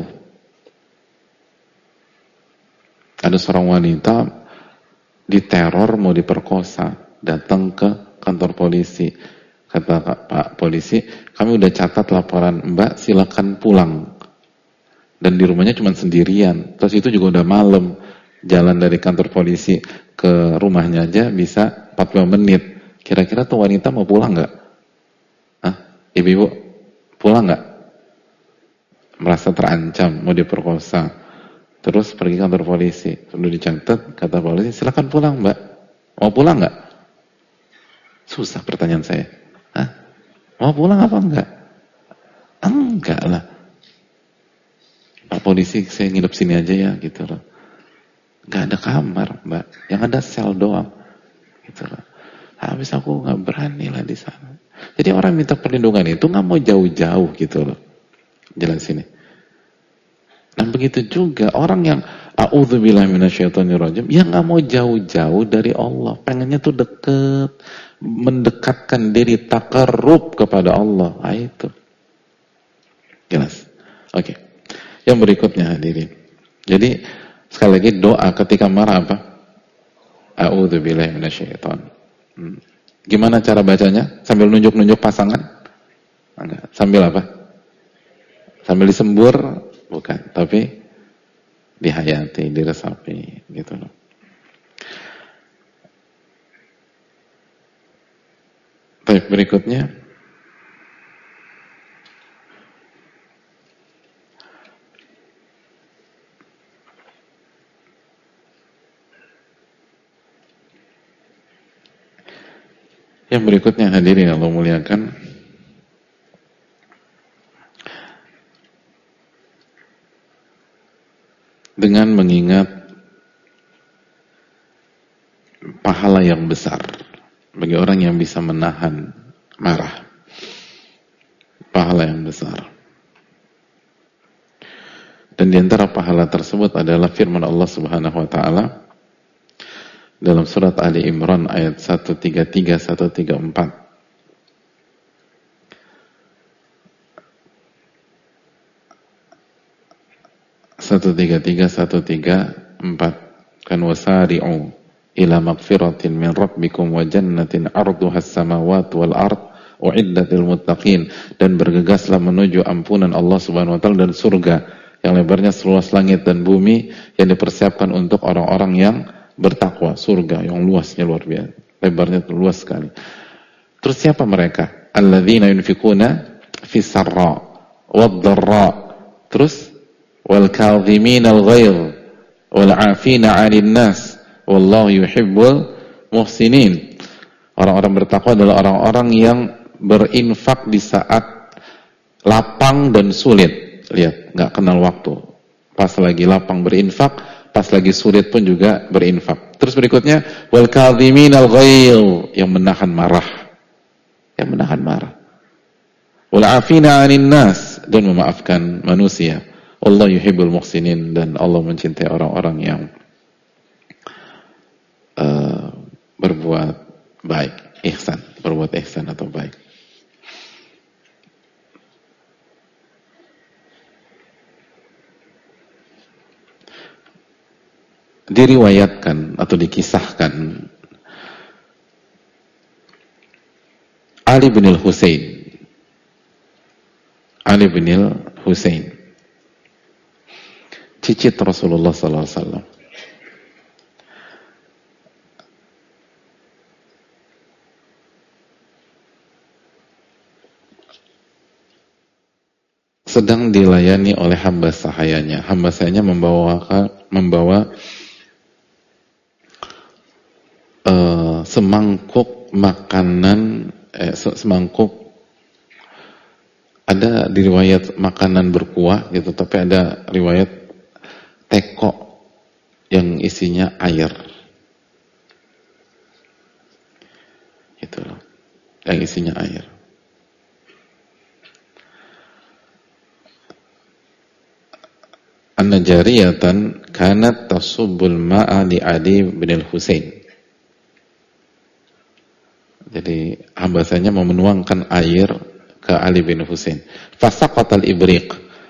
Ada seorang wanita diteror, mau diperkosa, datang ke kantor polisi. Kata Pak polisi, kami udah catat laporan Mbak, silakan pulang. Dan di rumahnya cuma sendirian. Terus itu juga udah malam. Jalan dari kantor polisi ke rumahnya aja bisa 45 menit. Kira-kira tuh wanita mau pulang nggak? Hah? Ibu-ibu, pulang nggak? Merasa terancam, mau diperkosa. Terus pergi kantor polisi, sudah dicatat, kata polisi, silakan pulang Mbak. Mau pulang nggak? Susah pertanyaan saya. Hah? Mau pulang apa enggak? Enggak lah. Pak polisi, saya nginep sini aja ya, gitu loh. Nggak ada kamar Mbak, yang ada sel doang, gitu loh. Habis aku nggak berani lah di sana. Jadi orang minta perlindungan itu nggak mau jauh-jauh, gitu loh. Jelas sini. Nah begitu juga orang yang a'udzubillahi minasyaitonir rajim, ya nggak mau jauh-jauh dari Allah, pengennya tuh deket, mendekatkan diri, taqarrub kepada Allah. Nah, itu jelas. Oke. Yang berikutnya hadirin. Jadi sekali lagi doa ketika marah apa? A'udzubillahi minasyaiton. Gimana cara bacanya? Sambil nunjuk-nunjuk pasangan? Enggak. Sambil apa? Sambil disembur? Bukan, tapi dihayati, diresapi, gitu loh. Baik, berikutnya hadirin Allah muliakan, dengan mengingat pahala yang besar bagi orang yang bisa menahan marah, pahala yang besar. Dan di antara pahala tersebut adalah firman Allah Subhanahu wa taala dalam surat Ali Imran ayat 133 134. 133 134. Kan wasari'u ila magfiratin min rabbikum wa jannatin arduha as-samawati wal ard uiddat lil muttaqin, dan bergegaslah menuju ampunan Allah Subhanahu wa taala dan surga yang lebarnya seluas langit dan bumi yang dipersiapkan untuk orang-orang yang bertakwa. Surga yang luasnya luar biasa, lebarnya luas sekali. Terus siapa mereka? Alladzina yunfikuna fis sarra wad dharra, terus wal kadhiminal ghaidh wal 'afina 'anil nas wallahu yuhibbul muhsinin. Orang-orang bertakwa adalah orang-orang yang berinfak di saat lapang dan sulit. Lihat, nggak kenal waktu. Pas lagi lapang berinfak, pas lagi sulit pun juga berinfak. Terus berikutnya wal kadhiminal ghaidh, yang menahan marah. Yang menahan marah. Wal 'afina 'anil nas, dan memaafkan manusia. Allah yuhibbul muhsinin, dan Allah mencintai orang-orang yang berbuat baik, ihsan, berbuat ihsan atau baik. Diriwayatkan atau dikisahkan Ali bin al-Husain, cicit Rasulullah sallallahu alaihi wasallam, sedang dilayani oleh hamba sahayanya. Hamba sahayanya membawa semangkuk makanan, semangkuk, ada di riwayat makanan berkuah gitu, tapi ada riwayat teko yang isinya air, gitu loh, yang isinya air. Anna jariyatan kanat tasubbul ma'a li Ali bin al-Husain. Jadi hambasanya mau menuangkan air ke Ali bin Husain. Fasaqatal ibriq.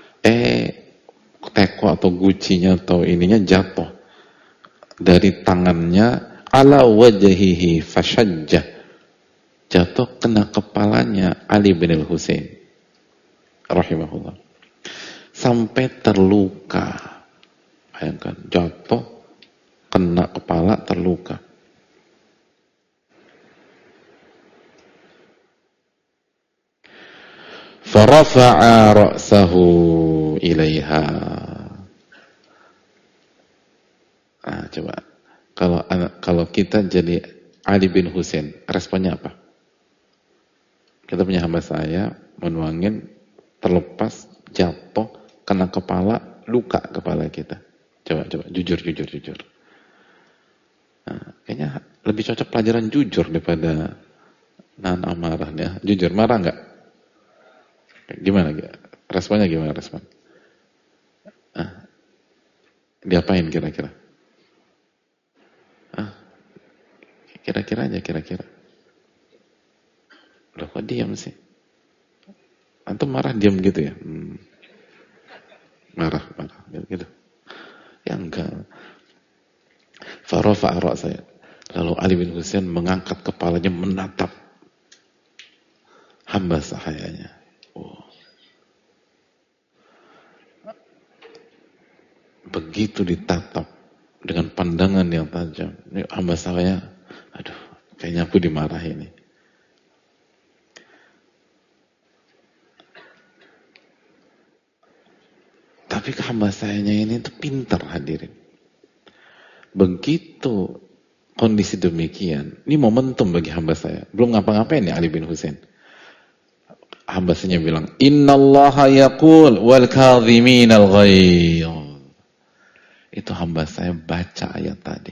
Teko atau gucinya atau ininya jatuh dari tangannya ala wajhihi fashajjah. Jatuh kena kepalanya Ali bin Husain rahimahullah. Sampai terluka. Bayangkan, jatuh kena kepala, terluka. Farafa'a ra'sahu ilaiha. Nah, coba kalau kita jadi Ali bin Husain, responnya apa? Kita punya hamba saya menuangin, terlepas, jatuh, kena kepala, luka kepala kita. Coba jujur. Nah, kayaknya lebih cocok pelajaran jujur daripada nahan amarahnya. Jujur, marah nggak? Gimana? Responnya gimana respon? Diapain kira-kira? Kira-kira aja. Loh, kok diam sih? Antum marah diam gitu ya? Marah gitu. Ya enggak. Farafa'a ra'sahu. Lalu Ali bin Husain mengangkat kepalanya menatap hamba sahayanya. Begitu ditatap dengan pandangan yang tajam, ini hamba saya, aduh, kayaknya aku dimarahi nih. Tapi hamba sayanya ini tuh pintar, hadirin. Begitu kondisi demikian, ini momentum bagi hamba saya. Belum ngapa-ngapain ya Ali bin Husain. Hamba saya bilang, innallaha yaqul wal kadhiminal ghaidh. Itu hamba saya baca ayat tadi,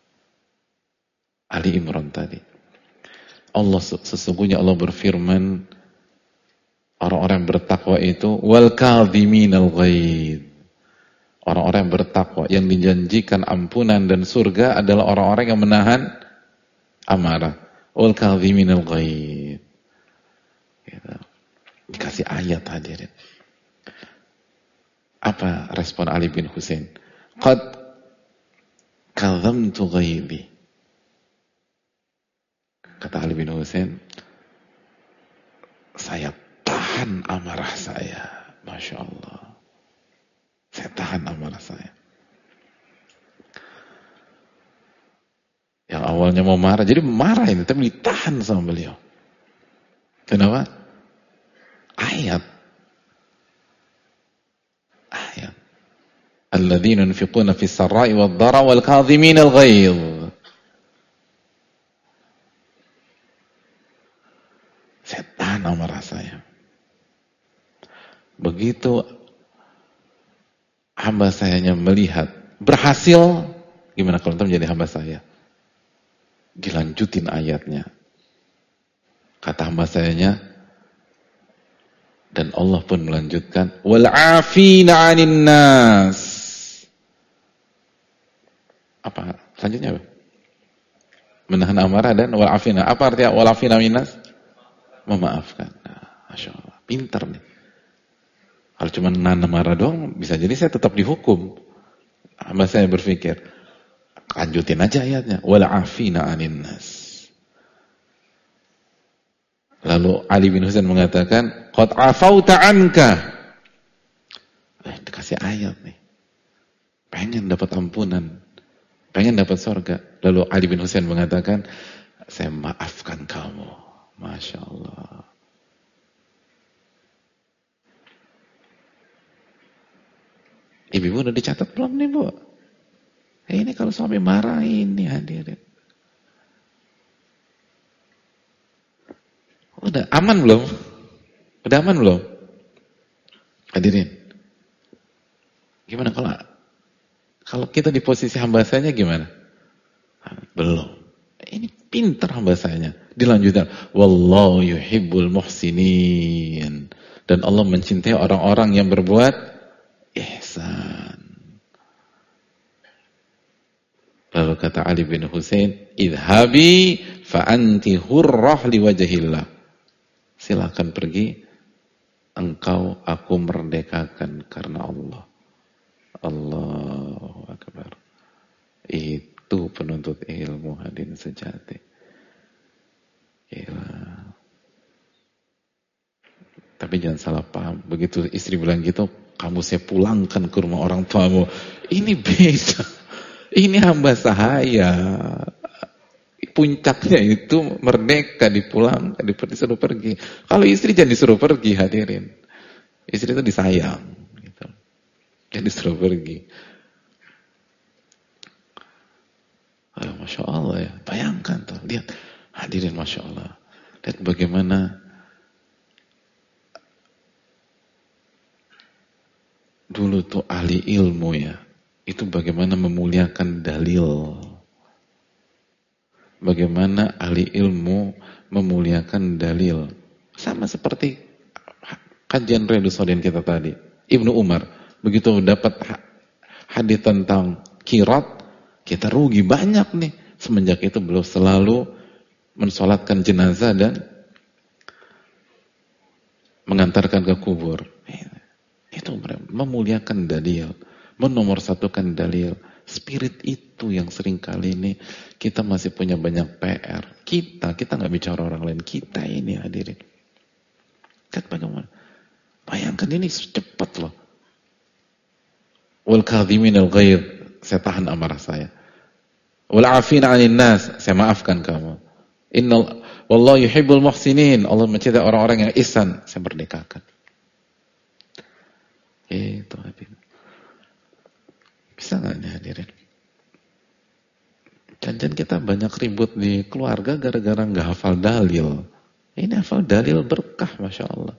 Ali Imran tadi. Allah, sesungguhnya Allah berfirman, orang-orang yang bertakwa itu wal kadhiminal ghaidh. Orang-orang yang bertakwa yang dijanjikan ampunan dan surga adalah orang-orang yang menahan amarah. Wal kadhiminal ghaidh. Gitu. Dikasih ayat, hadirin. Apa respon Ali bin Husain? Qad Kadzamtu ghaibi. Kata Ali bin Husain, saya tahan amarah saya. Masya Allah. Saya tahan amarah saya. Yang awalnya mau marah, jadi marah ini, tapi ditahan sama beliau. Kenapa? Ayat. Alladzina yunfiquna fis sarra'i wad dharra wal kadhimina al ghaidh. Saya tahan amarah saya. Begitu hamba sayanya melihat berhasil, gimana kalau menjadi hamba saya? Dilanjutin ayatnya. Kata hamba sayanya, dan Allah pun melanjutkan, wal 'afina 'anil nas. Apa? Selanjutnya apa? Menahan amarah dan wal 'afina. Apa artinya wal 'afina 'anil nas? Memaafkan. Nah, Masya Allah. Pintar nih. Kalau cuma nahan amarah doang, bisa jadi saya tetap dihukum. Hamba saya berpikir, lanjutin aja ayatnya. Wal 'afina 'anil nas. Lalu Ali bin Husain mengatakan, qad afauta anka. Dikasih ayat nih. Pengen dapat ampunan. Pengen dapat surga. Lalu Ali bin Husain mengatakan, saya maafkan kamu. Masya Allah. Ibu udah dicatat belum nih, Bu? Ini kalau suami marah ini hadirin. Udah aman belum? Udah aman belum? Hadirin. Gimana kalau kita di posisi hamba sayanya gimana? Belum. Ini pintar hamba sayanya. Dilanjutkan, wallahu yuhibbul muhsinin. Dan Allah mencintai orang-orang yang berbuat ihsan. Lalu kata Ali bin Husain, idhabi fa anti hurrah li wajhillah. Silakan pergi, engkau aku merdekakan karena Allah. Allahu Akbar. Itu penuntut ilmu hadirin sejati. Gila. Tapi jangan salah paham. Begitu istri bilang gitu, kamu saya pulangkan ke rumah orang tuamu. Ini beda. Ini hamba sahaya. Puncaknya itu merdeka, disuruh pergi. Kalau istri jangan disuruh pergi hadirin. Istri itu disayang. Gitu. Jangan disuruh pergi. Masya Allah ya. Bayangkan tuh. Lihat. Hadirin Masya Allah. Lihat bagaimana dulu tuh ahli ilmu ya. Itu bagaimana memuliakan dalil. Bagaimana ahli ilmu memuliakan dalil. Sama seperti kajian Riyadhus Shalihin kita tadi. Ibnu Umar. Begitu dapat hadis tentang qirat, kita rugi banyak nih. Semenjak itu beliau selalu mensolatkan jenazah dan mengantarkan ke kubur. Itu memuliakan dalil, menomorsatukan dalil. Spirit itu yang sering kali ini kita masih punya banyak PR. Kita nggak bicara orang lain, kita ini hadirin. Lihat bagaimana. Bayangkan ini cepat loh. Wal kadhiminal ghaidh, saya tahan amarah saya. Wal 'afina 'anil nas, saya maafkan kamu. Wallahu yuhibbul muhsinin. Allah mencintai orang-orang yang ihsan. Saya merdekakan. Itu hadirin. Bisa nggak nih hadirin? Jangan kita banyak ribut di keluarga gara-gara nggak hafal dalil. Ini hafal dalil berkah, Masya Allah.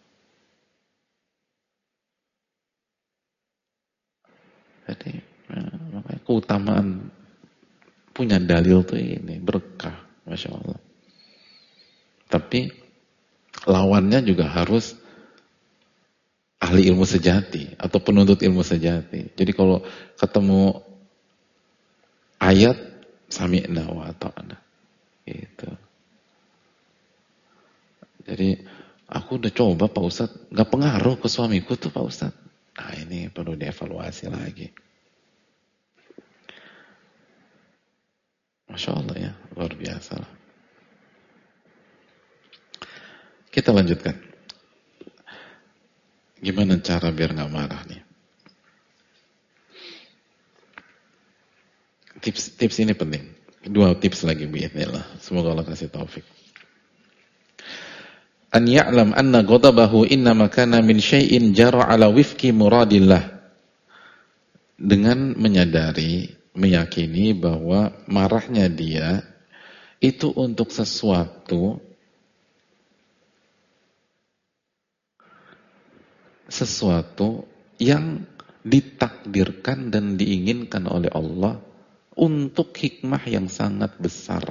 Jadi makanya keutamaan punya dalil tuh ini berkah. Masya Allah. Tapi lawannya juga harus ahli ilmu sejati atau penuntut ilmu sejati. Jadi kalau ketemu ayat sami'na wa ata'na. Gitu. Jadi aku udah coba Pak Ustadz, gak pengaruh ke suamiku tuh Pak Ustadz. Nah ini perlu dievaluasi lagi. Masya Allah ya, luar biasa. Kita lanjutkan. Gimana cara biar nggak marah nih? Tips ini penting. Dua tips lagi biidznillah. Semoga Allah kasih taufik. An ya'lam anna ghadabahu innama kana min syai'in jara ala wifqi muradillah. Dengan menyadari, meyakini bahwa marahnya dia itu untuk sesuatu yang ditakdirkan dan diinginkan oleh Allah untuk hikmah yang sangat besar.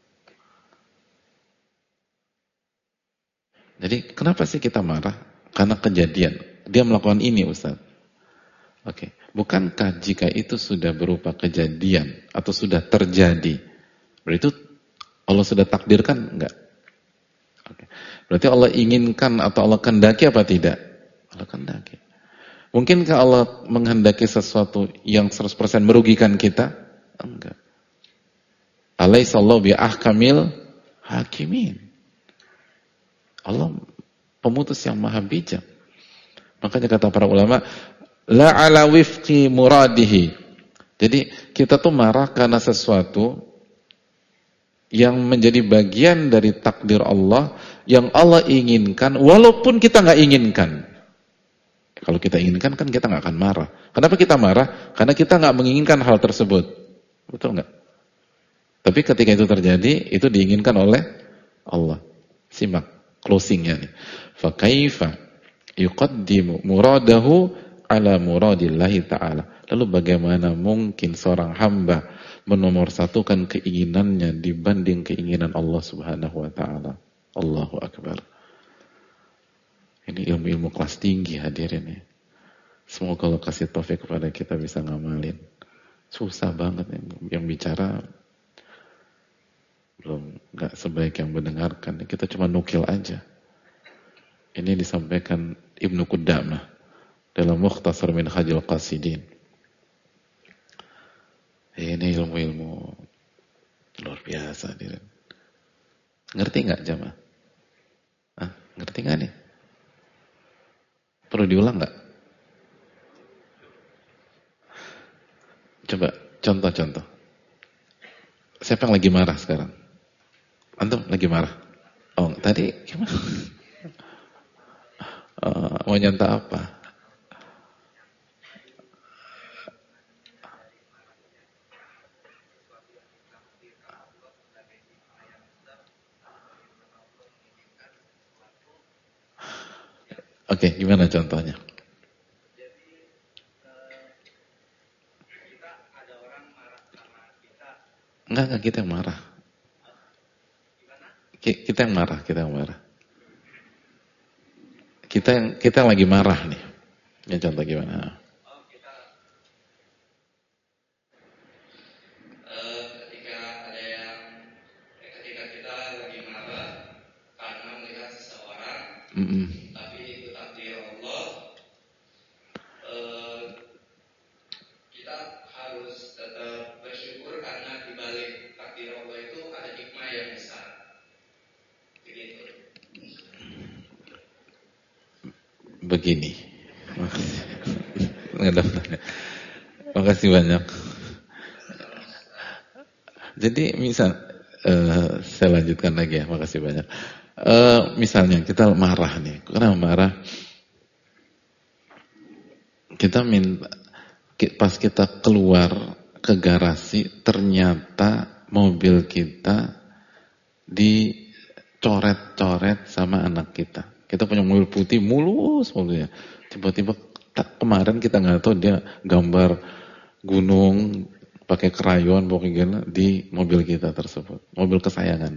Jadi kenapa sih kita marah? Karena kejadian. Dia melakukan ini, Ustaz. Oke. Bukankah jika itu sudah berupa kejadian atau sudah terjadi, berarti Allah sudah takdirkan? Enggak. Oke. Berarti Allah inginkan atau Allah kehendaki apa tidak? Allah kehendaki. Mungkinkah Allah menghendaki sesuatu yang 100% merugikan kita? Enggak. Alaihissallahu bi'ahkamil hakimin. Allah pemutus yang maha bijak. Makanya kata para ulama, la ala wifqi muradihi. Jadi kita tuh marah karena sesuatu yang menjadi bagian dari takdir Allah, yang Allah inginkan walaupun kita nggak inginkan. Kalau kita inginkan kan kita nggak akan marah. Kenapa kita marah? Karena kita nggak menginginkan hal tersebut. Betul nggak? Tapi ketika itu terjadi, itu diinginkan oleh Allah. Simak closingnya nih. Fa kaifa yuqaddimu muradahu ala muradillahi ta'ala. Lalu bagaimana mungkin seorang hamba menomorsatukan keinginannya dibanding keinginan Allah Subhanahu wa taala? Allahu akbar. Ini ilmu-ilmu kelas tinggi hadirin ya. Semoga Allah kasih taufik kepada kita bisa ngamalin. Susah banget yang bicara belum nggak sebaik yang mendengarkan. Kita cuma nukil aja. Ini disampaikan Ibnu Qudamah dalam Mukhtasar Minhajul Qasidin. Ini ilmu-ilmu luar biasa hadirin. Ngerti nggak jamaah? Ngerti nggak nih? Perlu diulang nggak? Coba contoh-contoh. Siapa yang lagi marah sekarang? Antum lagi marah? Oh, tadi gimana? Mau nyontoh apa? Oke, gimana contohnya? Enggak, kita yang marah. Kita yang marah. Kita yang lagi marah nih. Ya contoh gimana? Ketika kita lagi marah karena melihat seseorang, tapi itu takdir Allah, kita harus tetap bersyukur karena di balik takdir Allah itu ada hikmah yang besar. Begitu. Begini. Makasih banyak. Jadi misal saya lanjutkan lagi ya, makasih banyak. Misalnya kita marah nih, kenapa marah? Kita minta, pas kita keluar ke garasi, ternyata mobil kita dicoret-coret sama anak kita. Kita punya mobil putih mulus mobilnya. Tiba-tiba kemarin kita nggak tahu dia gambar gunung pakai krayon pokoknya di mobil kita tersebut, mobil kesayangan.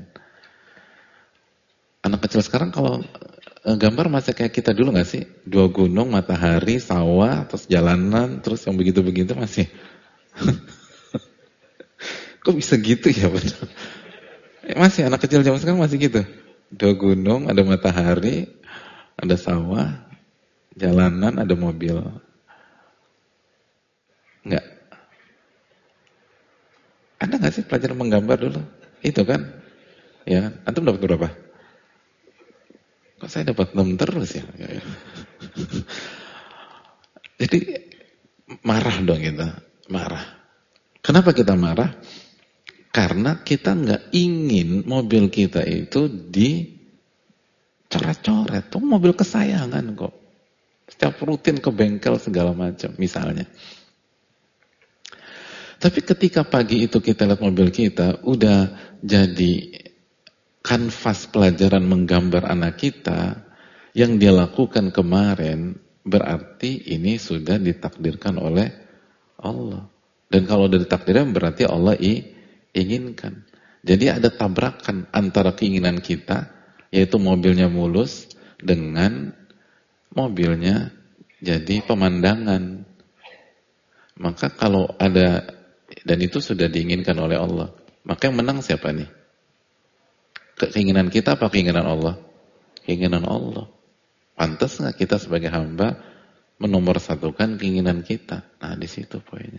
Anak kecil sekarang kalau gambar masih kayak kita dulu nggak sih? 2 gunung, matahari, sawah, terus jalanan, terus yang begitu-begitu masih. Kok bisa gitu ya betul? Masih anak kecil zaman sekarang masih gitu. 2 gunung, ada matahari, ada sawah, jalanan, ada mobil. Enggak. Ada nggak sih pelajaran menggambar dulu? Itu kan? Ya, antum dapat berapa? Kok saya dapat 6 terus ya? Jadi marah dong kita, marah. Kenapa kita marah? Karena kita nggak ingin mobil kita itu dicoret-coret. Itu mobil kesayangan kok. Setiap rutin ke bengkel segala macam, misalnya. Tapi ketika pagi itu kita lihat mobil kita, udah jadi kanvas pelajaran menggambar anak kita, yang dia lakukan kemarin, berarti ini sudah ditakdirkan oleh Allah. Dan kalau udah ditakdirkan berarti Allah inginkan. Jadi ada tabrakan antara keinginan kita, yaitu mobilnya mulus, dengan mobilnya jadi pemandangan. Maka kalau ada, dan itu sudah diinginkan oleh Allah, maka yang menang siapa nih? Keinginan kita apa keinginan Allah? Keinginan Allah. Pantas nggak kita sebagai hamba menomorsatukan keinginan kita? Nah, di situ poinnya.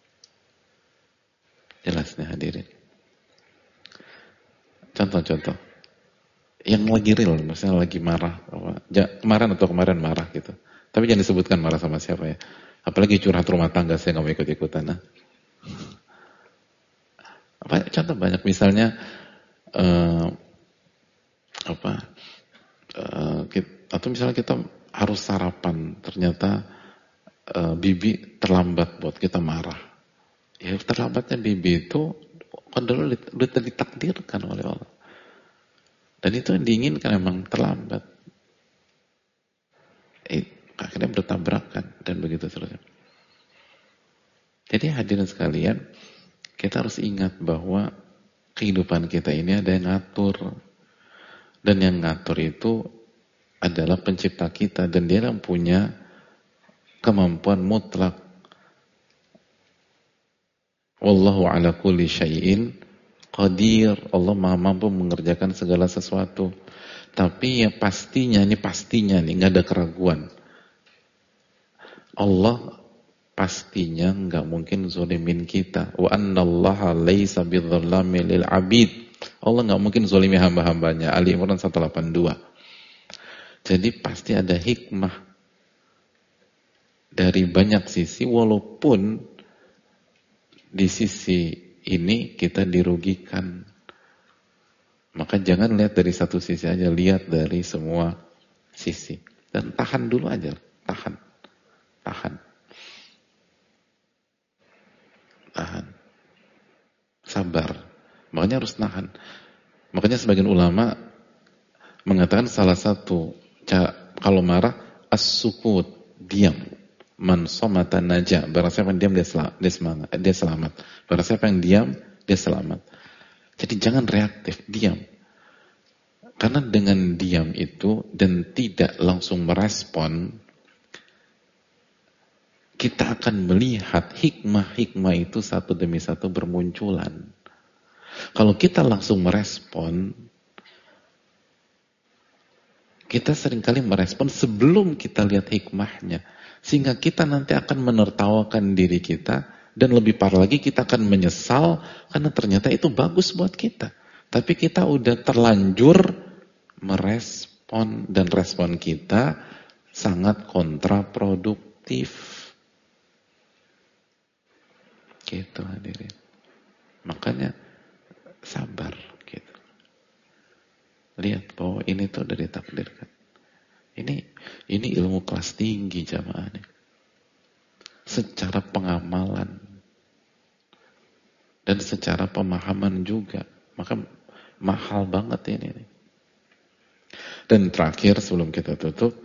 Jelas nih hadirin. Contoh-contoh. Yang lagi real, misalnya lagi marah. Kemarin marah gitu. Tapi jangan disebutkan marah sama siapa ya. Apalagi curhat rumah tangga, saya nggak mau ikut-ikutan. Nah. Contoh banyak. Misalnya, atau misalnya kita harus sarapan, ternyata bibi terlambat buat kita marah. Ya terlambatnya bibi itu kan dulu udah ditakdirkan oleh Allah. Dan itu yang diinginkan memang terlambat. Akhirnya bertabrakan dan begitu seterusnya. Jadi hadirin sekalian, kita harus ingat bahwa kehidupan kita ini ada yang ngatur. Dan yang ngatur itu adalah pencipta kita, dan dia yang punya kemampuan mutlak. Wallahu ala kulli syai'in qadir. Allah maha mampu mengerjakan segala sesuatu. Tapi ya pastinya nih, nggak ada keraguan. Allah pastinya nggak mungkin zolimin kita. Wa annallaha laisa bidzallami lil abid. Allah nggak mungkin zolimi hamba-hambanya. Ali Imran 182. Jadi pasti ada hikmah dari banyak sisi, walaupun di sisi ini kita dirugikan. Maka jangan lihat dari satu sisi aja, lihat dari semua sisi. Dan tahan dulu aja, tahan. Sabar. Makanya harus nahan. Makanya sebagian ulama mengatakan salah satu kalau marah as-sukut, diam. Man somata naja, barang siapa yang diam dia selamat. Barang siapa yang diam dia selamat. Jadi jangan reaktif, diam. Karena dengan diam itu dan tidak langsung merespon, kita akan melihat hikmah-hikmah itu satu demi satu bermunculan. Kalau kita langsung merespon, kita seringkali merespon sebelum kita lihat hikmahnya. Sehingga kita nanti akan menertawakan diri kita, dan lebih parah lagi kita akan menyesal karena ternyata itu bagus buat kita. Tapi kita udah terlanjur merespon, dan respon kita sangat kontraproduktif. Gitu hadirin. Makanya sabar gitu. Lihat bahwa ini tuh udah ditakdirkan. Ini ilmu kelas tinggi jamaah nih. Secara pengamalan dan secara pemahaman juga. Maka mahal banget ini. Dan terakhir sebelum kita tutup,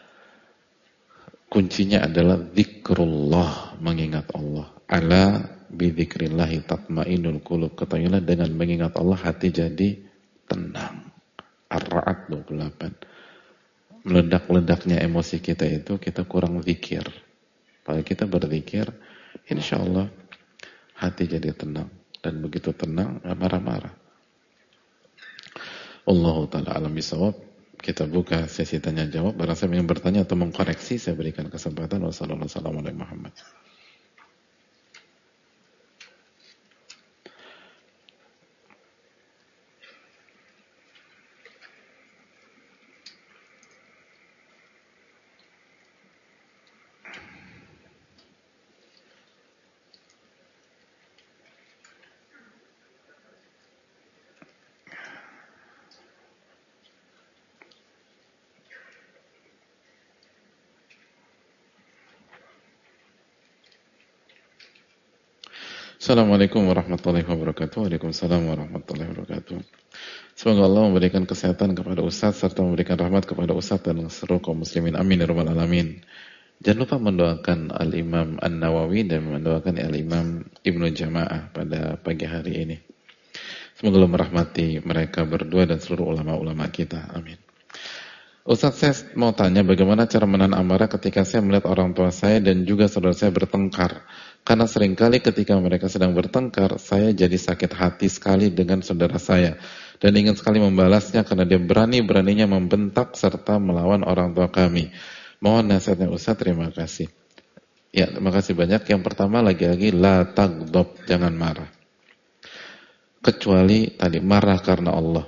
kuncinya adalah zikrullah, mengingat Allah. Ala bidzikrillahi tatmainul qulub. Ketahuilah dengan mengingat Allah hati jadi tenang. Ar-Ra'd 28. Meledak-ledaknya emosi kita itu kita kurang zikir. Kalau kita berzikir, insya Allah hati jadi tenang. Dan begitu tenang, gak marah-marah. Allahu ta'ala alam bisawab. Kita buka sesi tanya jawab. Barang siapa yang bertanya atau mengkoreksi, saya berikan kesempatan. Wassalamualaikum warahmatullahi wabarakatuh. Assalamualaikum warahmatullahi wabarakatuh. Waalaikumsalam warahmatullahi wabarakatuh. Semoga Allah memberikan kesehatan kepada Ustaz serta memberikan rahmat kepada Ustaz dan seluruh kaum muslimin. Amin ya rabbal alamin. Jangan lupa mendoakan Al-Imam An-Nawawi dan mendoakan Al-Imam Ibnu Jama'ah pada pagi hari ini. Semoga Allah merahmati mereka berdua dan seluruh ulama-ulama kita. Amin. Ustaz, saya mau tanya bagaimana cara menahan amarah ketika saya melihat orang tua saya dan juga saudara saya bertengkar. Karena seringkali ketika mereka sedang bertengkar, saya jadi sakit hati sekali dengan saudara saya. Dan ingin sekali membalasnya karena dia berani-beraninya membentak serta melawan orang tua kami. Mohon nasihatnya Ustaz, terima kasih. Ya, terima kasih banyak. Yang pertama lagi-lagi, la taghdab, jangan marah. Kecuali tadi, marah karena Allah.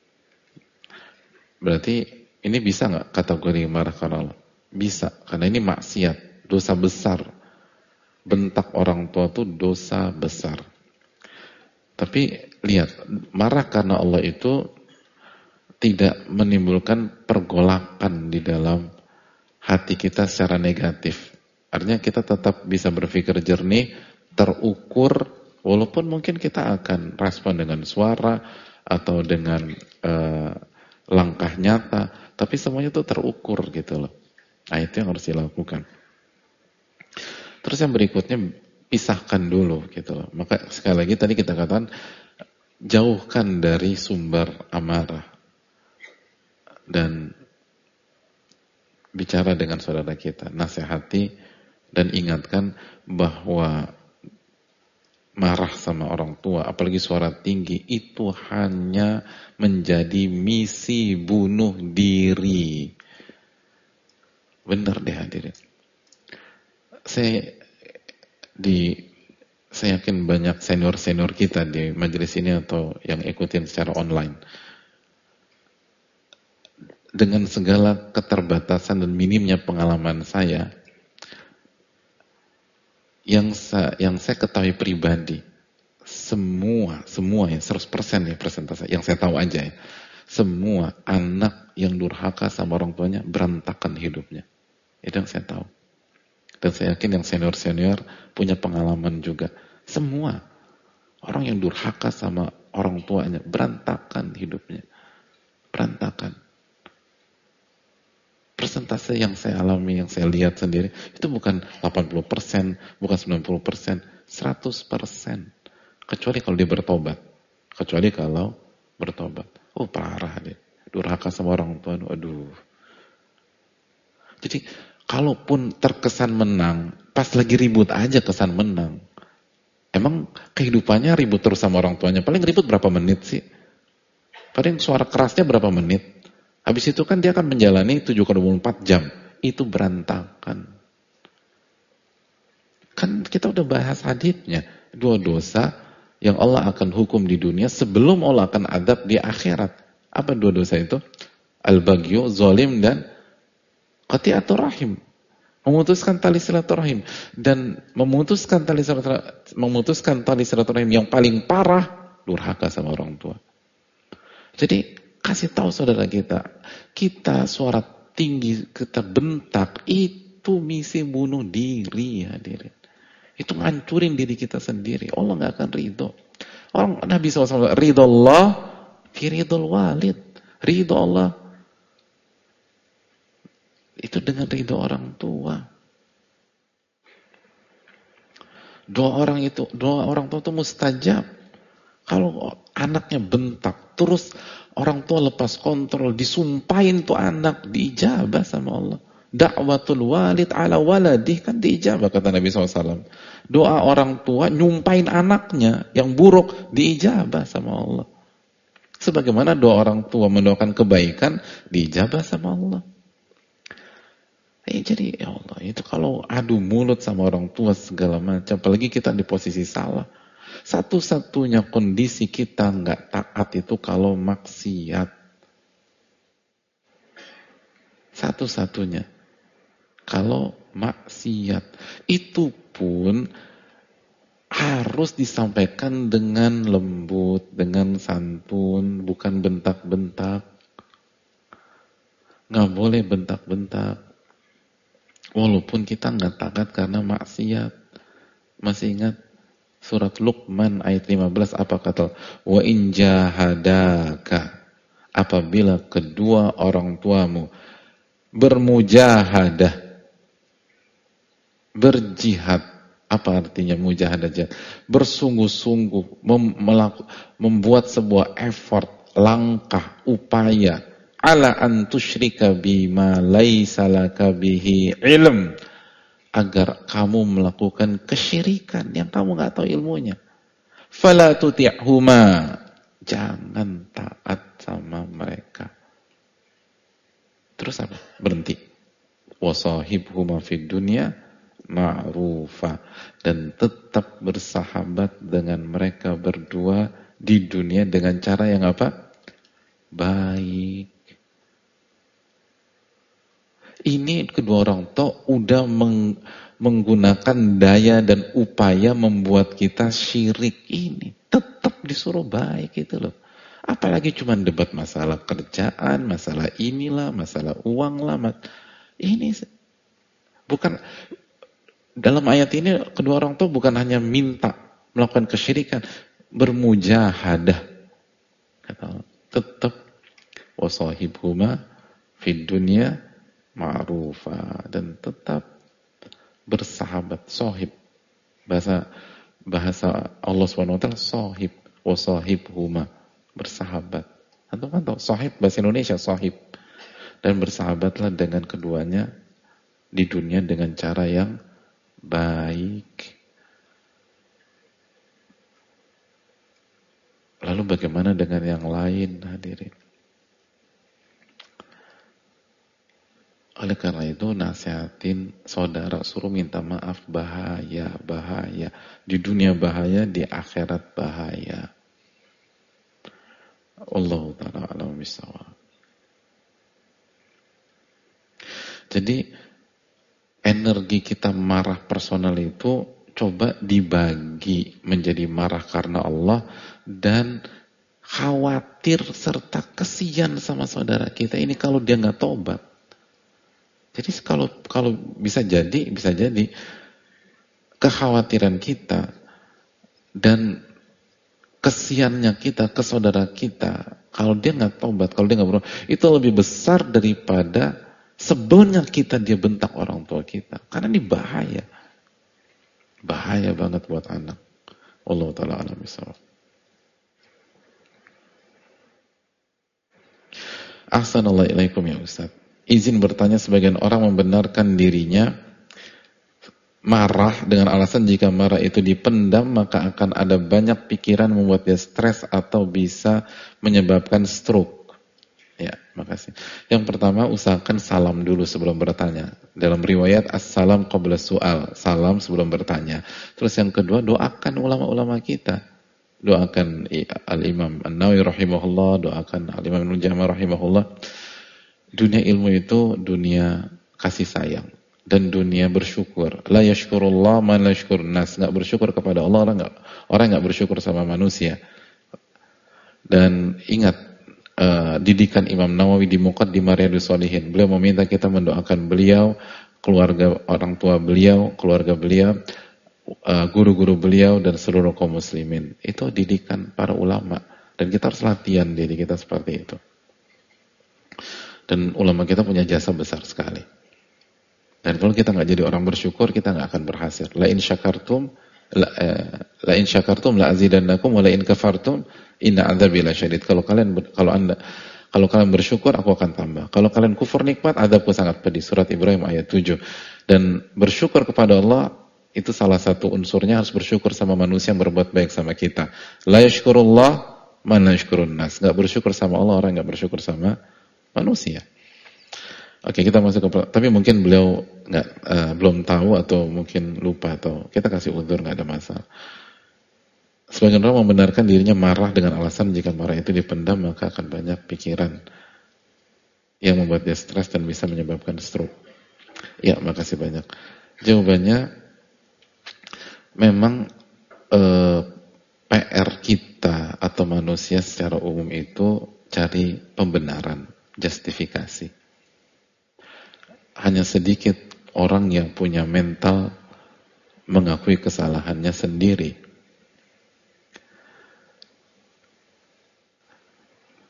Berarti ini bisa nggak kategori marah karena Allah? Bisa, karena ini maksiat, dosa besar. Bentak orang tua itu dosa besar. Tapi lihat, marah karena Allah itu tidak menimbulkan pergolakan di dalam hati kita secara negatif. Artinya kita tetap bisa berpikir jernih, terukur, walaupun mungkin kita akan respon dengan suara atau dengan langkah nyata, tapi semuanya itu terukur gitu loh. Nah, itu yang harus dilakukan. Terus yang berikutnya, pisahkan dulu gitu loh. Maka sekali lagi tadi kita katakan, jauhkan dari sumber amarah. Dan bicara dengan saudara kita, nasihati dan ingatkan bahwa marah sama orang tua, apalagi suara tinggi, itu hanya menjadi misi bunuh diri. Benar deh hadirin. Saya yakin banyak senior-senior kita di majelis ini atau yang ikutin secara online. Dengan segala keterbatasan dan minimnya pengalaman saya, yang saya ketahui pribadi, semua ya 100% ya persentase, yang saya tahu aja ya, semua anak yang durhaka sama orang tuanya berantakan hidupnya. Itu yang saya tahu. Dan saya yakin yang senior-senior punya pengalaman juga. Semua orang yang durhaka sama orang tuanya berantakan hidupnya. Berantakan. Persentase yang saya alami, yang saya lihat sendiri, itu bukan 80%, bukan 90%, 100%. Kecuali kalau dia bertobat. Kecuali kalau bertobat. Oh parah deh. Durhaka sama orang tua, aduh. Jadi, kalaupun terkesan menang, pas lagi ribut aja kesan menang. Emang kehidupannya ribut terus sama orang tuanya. Paling ribut berapa menit sih? Paling suara kerasnya berapa menit? Habis itu kan dia akan menjalani 7x24 jam. Itu berantakan. Kan kita udah bahas haditsnya. 2 dosa yang Allah akan hukum di dunia sebelum Allah akan adab di akhirat. Apa 2 dosa itu? Al-Baghyu, zalim, dan qati'atur rahim. Memutuskan tali silaturahim. Dan memutuskan tali silaturahim yang paling parah, durhaka sama orang tua. Jadi kasih tahu saudara kita suara tinggi, kita bentak, itu misi bunuh diri hadirin. Itu ngancurin diri kita sendiri. Allah nggak akan ridho. Orang Nabi SAW, ridho Allah fi ridhol walid. Ridho Allah itu dengan ridho orang tua. Doa orang tua itu mustajab. Kalau anaknya bentak, terus orang tua lepas kontrol, disumpahin tuh anak, diijabah sama Allah. Da'watul walid ala waladih, kan diijabah kata Nabi SAW. Doa orang tua nyumpahin anaknya yang buruk, diijabah sama Allah. Sebagaimana doa orang tua mendoakan kebaikan, diijabah sama Allah. Jadi ya Allah, itu kalau adu mulut sama orang tua segala macam, apalagi kita di posisi salah. Satu-satunya kondisi kita nggak taat itu kalau maksiat. Satu-satunya. Kalau maksiat. Itu pun harus disampaikan dengan lembut, dengan santun, bukan bentak-bentak. Nggak boleh bentak-bentak. Walaupun kita nggak taat karena maksiat. Masih ingat? Surat Luqman ayat 15 apa kata? Wa in jahadaka, apabila kedua orang tuamu bermujahadah, berjihad. Apa artinya mujahadah? Bersungguh-sungguh membuat sebuah effort, langkah, upaya, ala an tusyrika bima laisa laka bihi ilm, agar kamu melakukan kesyirikan yang kamu nggak tahu ilmunya. Fala tuti'huma, jangan taat sama mereka. Terus apa? Berhenti. Wasahibhuma fid dunya ma'rufa, dan tetap bersahabat dengan mereka berdua di dunia dengan cara yang apa? Baik. Ini kedua orang tua udah menggunakan daya dan upaya membuat kita syirik ini. Tetap disuruh baik itu loh. Apalagi cuma debat masalah kerjaan, masalah inilah, masalah uang lah. Ini bukan, dalam ayat ini kedua orang tua bukan hanya minta melakukan kesyirikan, bermujahadah. Kata Allah, tetap wasahibhuma fid dunya ma'rufa, dan tetap bersahabat, sahib. Bahasa Allah SWT sahib, wasahibhuma, bersahabat. Antum kan tahu sahib bahasa Indonesia sahib. Dan bersahabatlah dengan keduanya di dunia dengan cara yang baik. Lalu bagaimana dengan yang lain, hadirin? Oleh karena itu nasihatin saudara, suruh minta maaf, bahaya. Di dunia bahaya, di akhirat bahaya. Allah ta'ala a'lam bishawab. Jadi energi kita marah personal itu coba dibagi menjadi marah karena Allah dan khawatir serta kesian sama saudara kita ini kalau dia nggak tobat. Jadi kalau bisa jadi kekhawatiran kita dan kesiannya kita ke saudara kita kalau dia nggak tobat, kalau dia nggak berubah, itu lebih besar daripada sebelnya dia bentak orang tua kita. Karena ini bahaya. Bahaya banget buat anak. Allah ta'ala alam bisawab. Ahsanallahu ilaikum ya Ustaz. Izin bertanya, sebagian orang membenarkan dirinya marah dengan alasan jika marah itu dipendam maka akan ada banyak pikiran membuat dia stres atau bisa menyebabkan stroke. Ya, makasih. Yang pertama, usahakan salam dulu sebelum bertanya. Dalam riwayat as-salam qabla su'al, salam sebelum bertanya. Terus yang kedua, doakan ulama-ulama kita. Doakan Al-Imam An-Nawawi rahimahullah, doakan Al-Imam Ibnu Jamah rahimahullah. Dunia ilmu itu dunia kasih sayang dan dunia bersyukur. La yashkurullah man la yashkurun nas. Enggak bersyukur kepada Allah orang enggak bersyukur sama manusia. Dan ingat didikan Imam Nawawi di Muqaddimah Riyadhus Shalihin. Beliau meminta kita mendoakan beliau, keluarga orang tua beliau, keluarga beliau, guru-guru beliau dan seluruh kaum muslimin. Itu didikan para ulama dan kita harus latihan diri kita seperti itu. Dan ulama kita punya jasa besar sekali. Dan kalau kita nggak jadi orang bersyukur, kita nggak akan berhasil. La in syakartum la azidannakum wa la in kafartum inna adzabi lasyadid. Kalau kalian bersyukur, aku akan tambah. Kalau kalian kufur nikmat, azabku sangat pedih. Surat Ibrahim ayat 7. Dan bersyukur kepada Allah itu salah satu unsurnya, harus bersyukur sama manusia yang berbuat baik sama kita. La yashkurullah man la yashkurun nas. Enggak bersyukur sama Allah orang enggak bersyukur sama manusia. Oke, kita masuk ke, tapi mungkin beliau belum tahu atau mungkin lupa, atau kita kasih uzur, enggak ada masalah. Sebagian orang membenarkan dirinya marah dengan alasan jika marah itu dipendam maka akan banyak pikiran yang membuat dia stres dan bisa menyebabkan stroke. Ya, makasih banyak. Jawabannya memang PR kita atau manusia secara umum itu cari pembenaran, justifikasi. Hanya sedikit orang yang punya mental mengakui kesalahannya sendiri.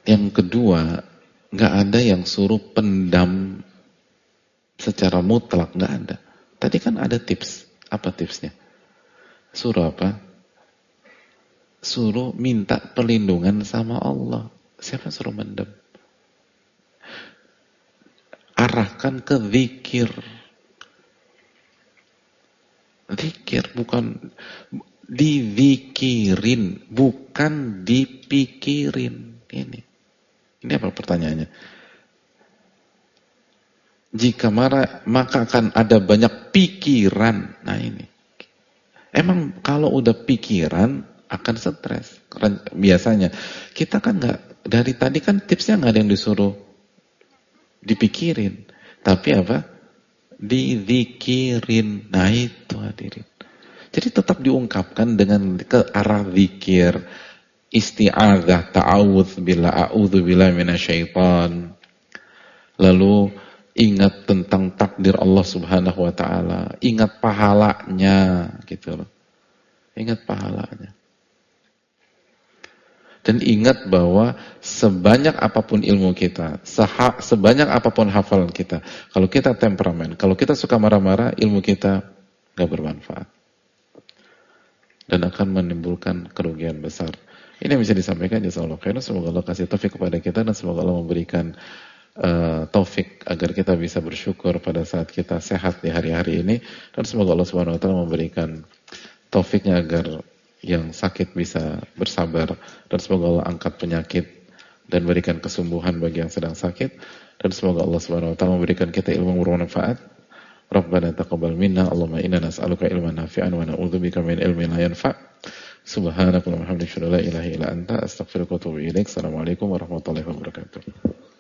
Yang kedua, nggak ada yang suruh pendam secara mutlak, nggak ada. Tadi kan ada tips. Apa tipsnya? Suruh apa? Suruh minta perlindungan sama Allah. Siapa suruh mendem? Arahkan ke zikir. Zikir bukan dizikirin, bukan dipikirin. Ini apa pertanyaannya? Jika marah, maka akan ada banyak pikiran. Nah ini. Emang kalau udah pikiran akan stres. Biasanya kita kan nggak, dari tadi kan tipsnya nggak ada yang disuruh dipikirin, tapi apa? Dizikirin. Nah itu hadirin. Jadi tetap diungkapkan dengan ke arah zikir, isti'adzah, ta'awudz billah, a'udzu billahi minasyaitan. Lalu ingat tentang takdir Allah Subhanahu wa taala, ingat pahalanya gitu loh. Ingat pahalanya. Dan ingat bahwa sebanyak apapun ilmu kita, sebanyak apapun hafalan kita, kalau kita temperamen, kalau kita suka marah-marah, ilmu kita gak bermanfaat. Dan akan menimbulkan kerugian besar. Ini yang bisa disampaikan, jazakallahu khairan. Semoga Allah kasih taufik kepada kita, dan semoga Allah memberikan taufik agar kita bisa bersyukur pada saat kita sehat di hari-hari ini. Dan semoga Allah Subhanahu wa taala memberikan taufiknya agar yang sakit bisa bersabar, dan semoga Allah angkat penyakit dan berikan kesembuhan bagi yang sedang sakit, dan semoga Allah Subhanahu wa taala memberikan kita ilmu bermanfaat. Rabbana taqabbal minna, Allahumma inna nas'aluka ilman nafi'an wa na'udzubika min ilmin la yanfa'. Subhanakallahumma wa bihamdika, la ilaha illa anta, astaghfiruka wa atubu ilaik. Assalamualaikum warahmatullahi wabarakatuh.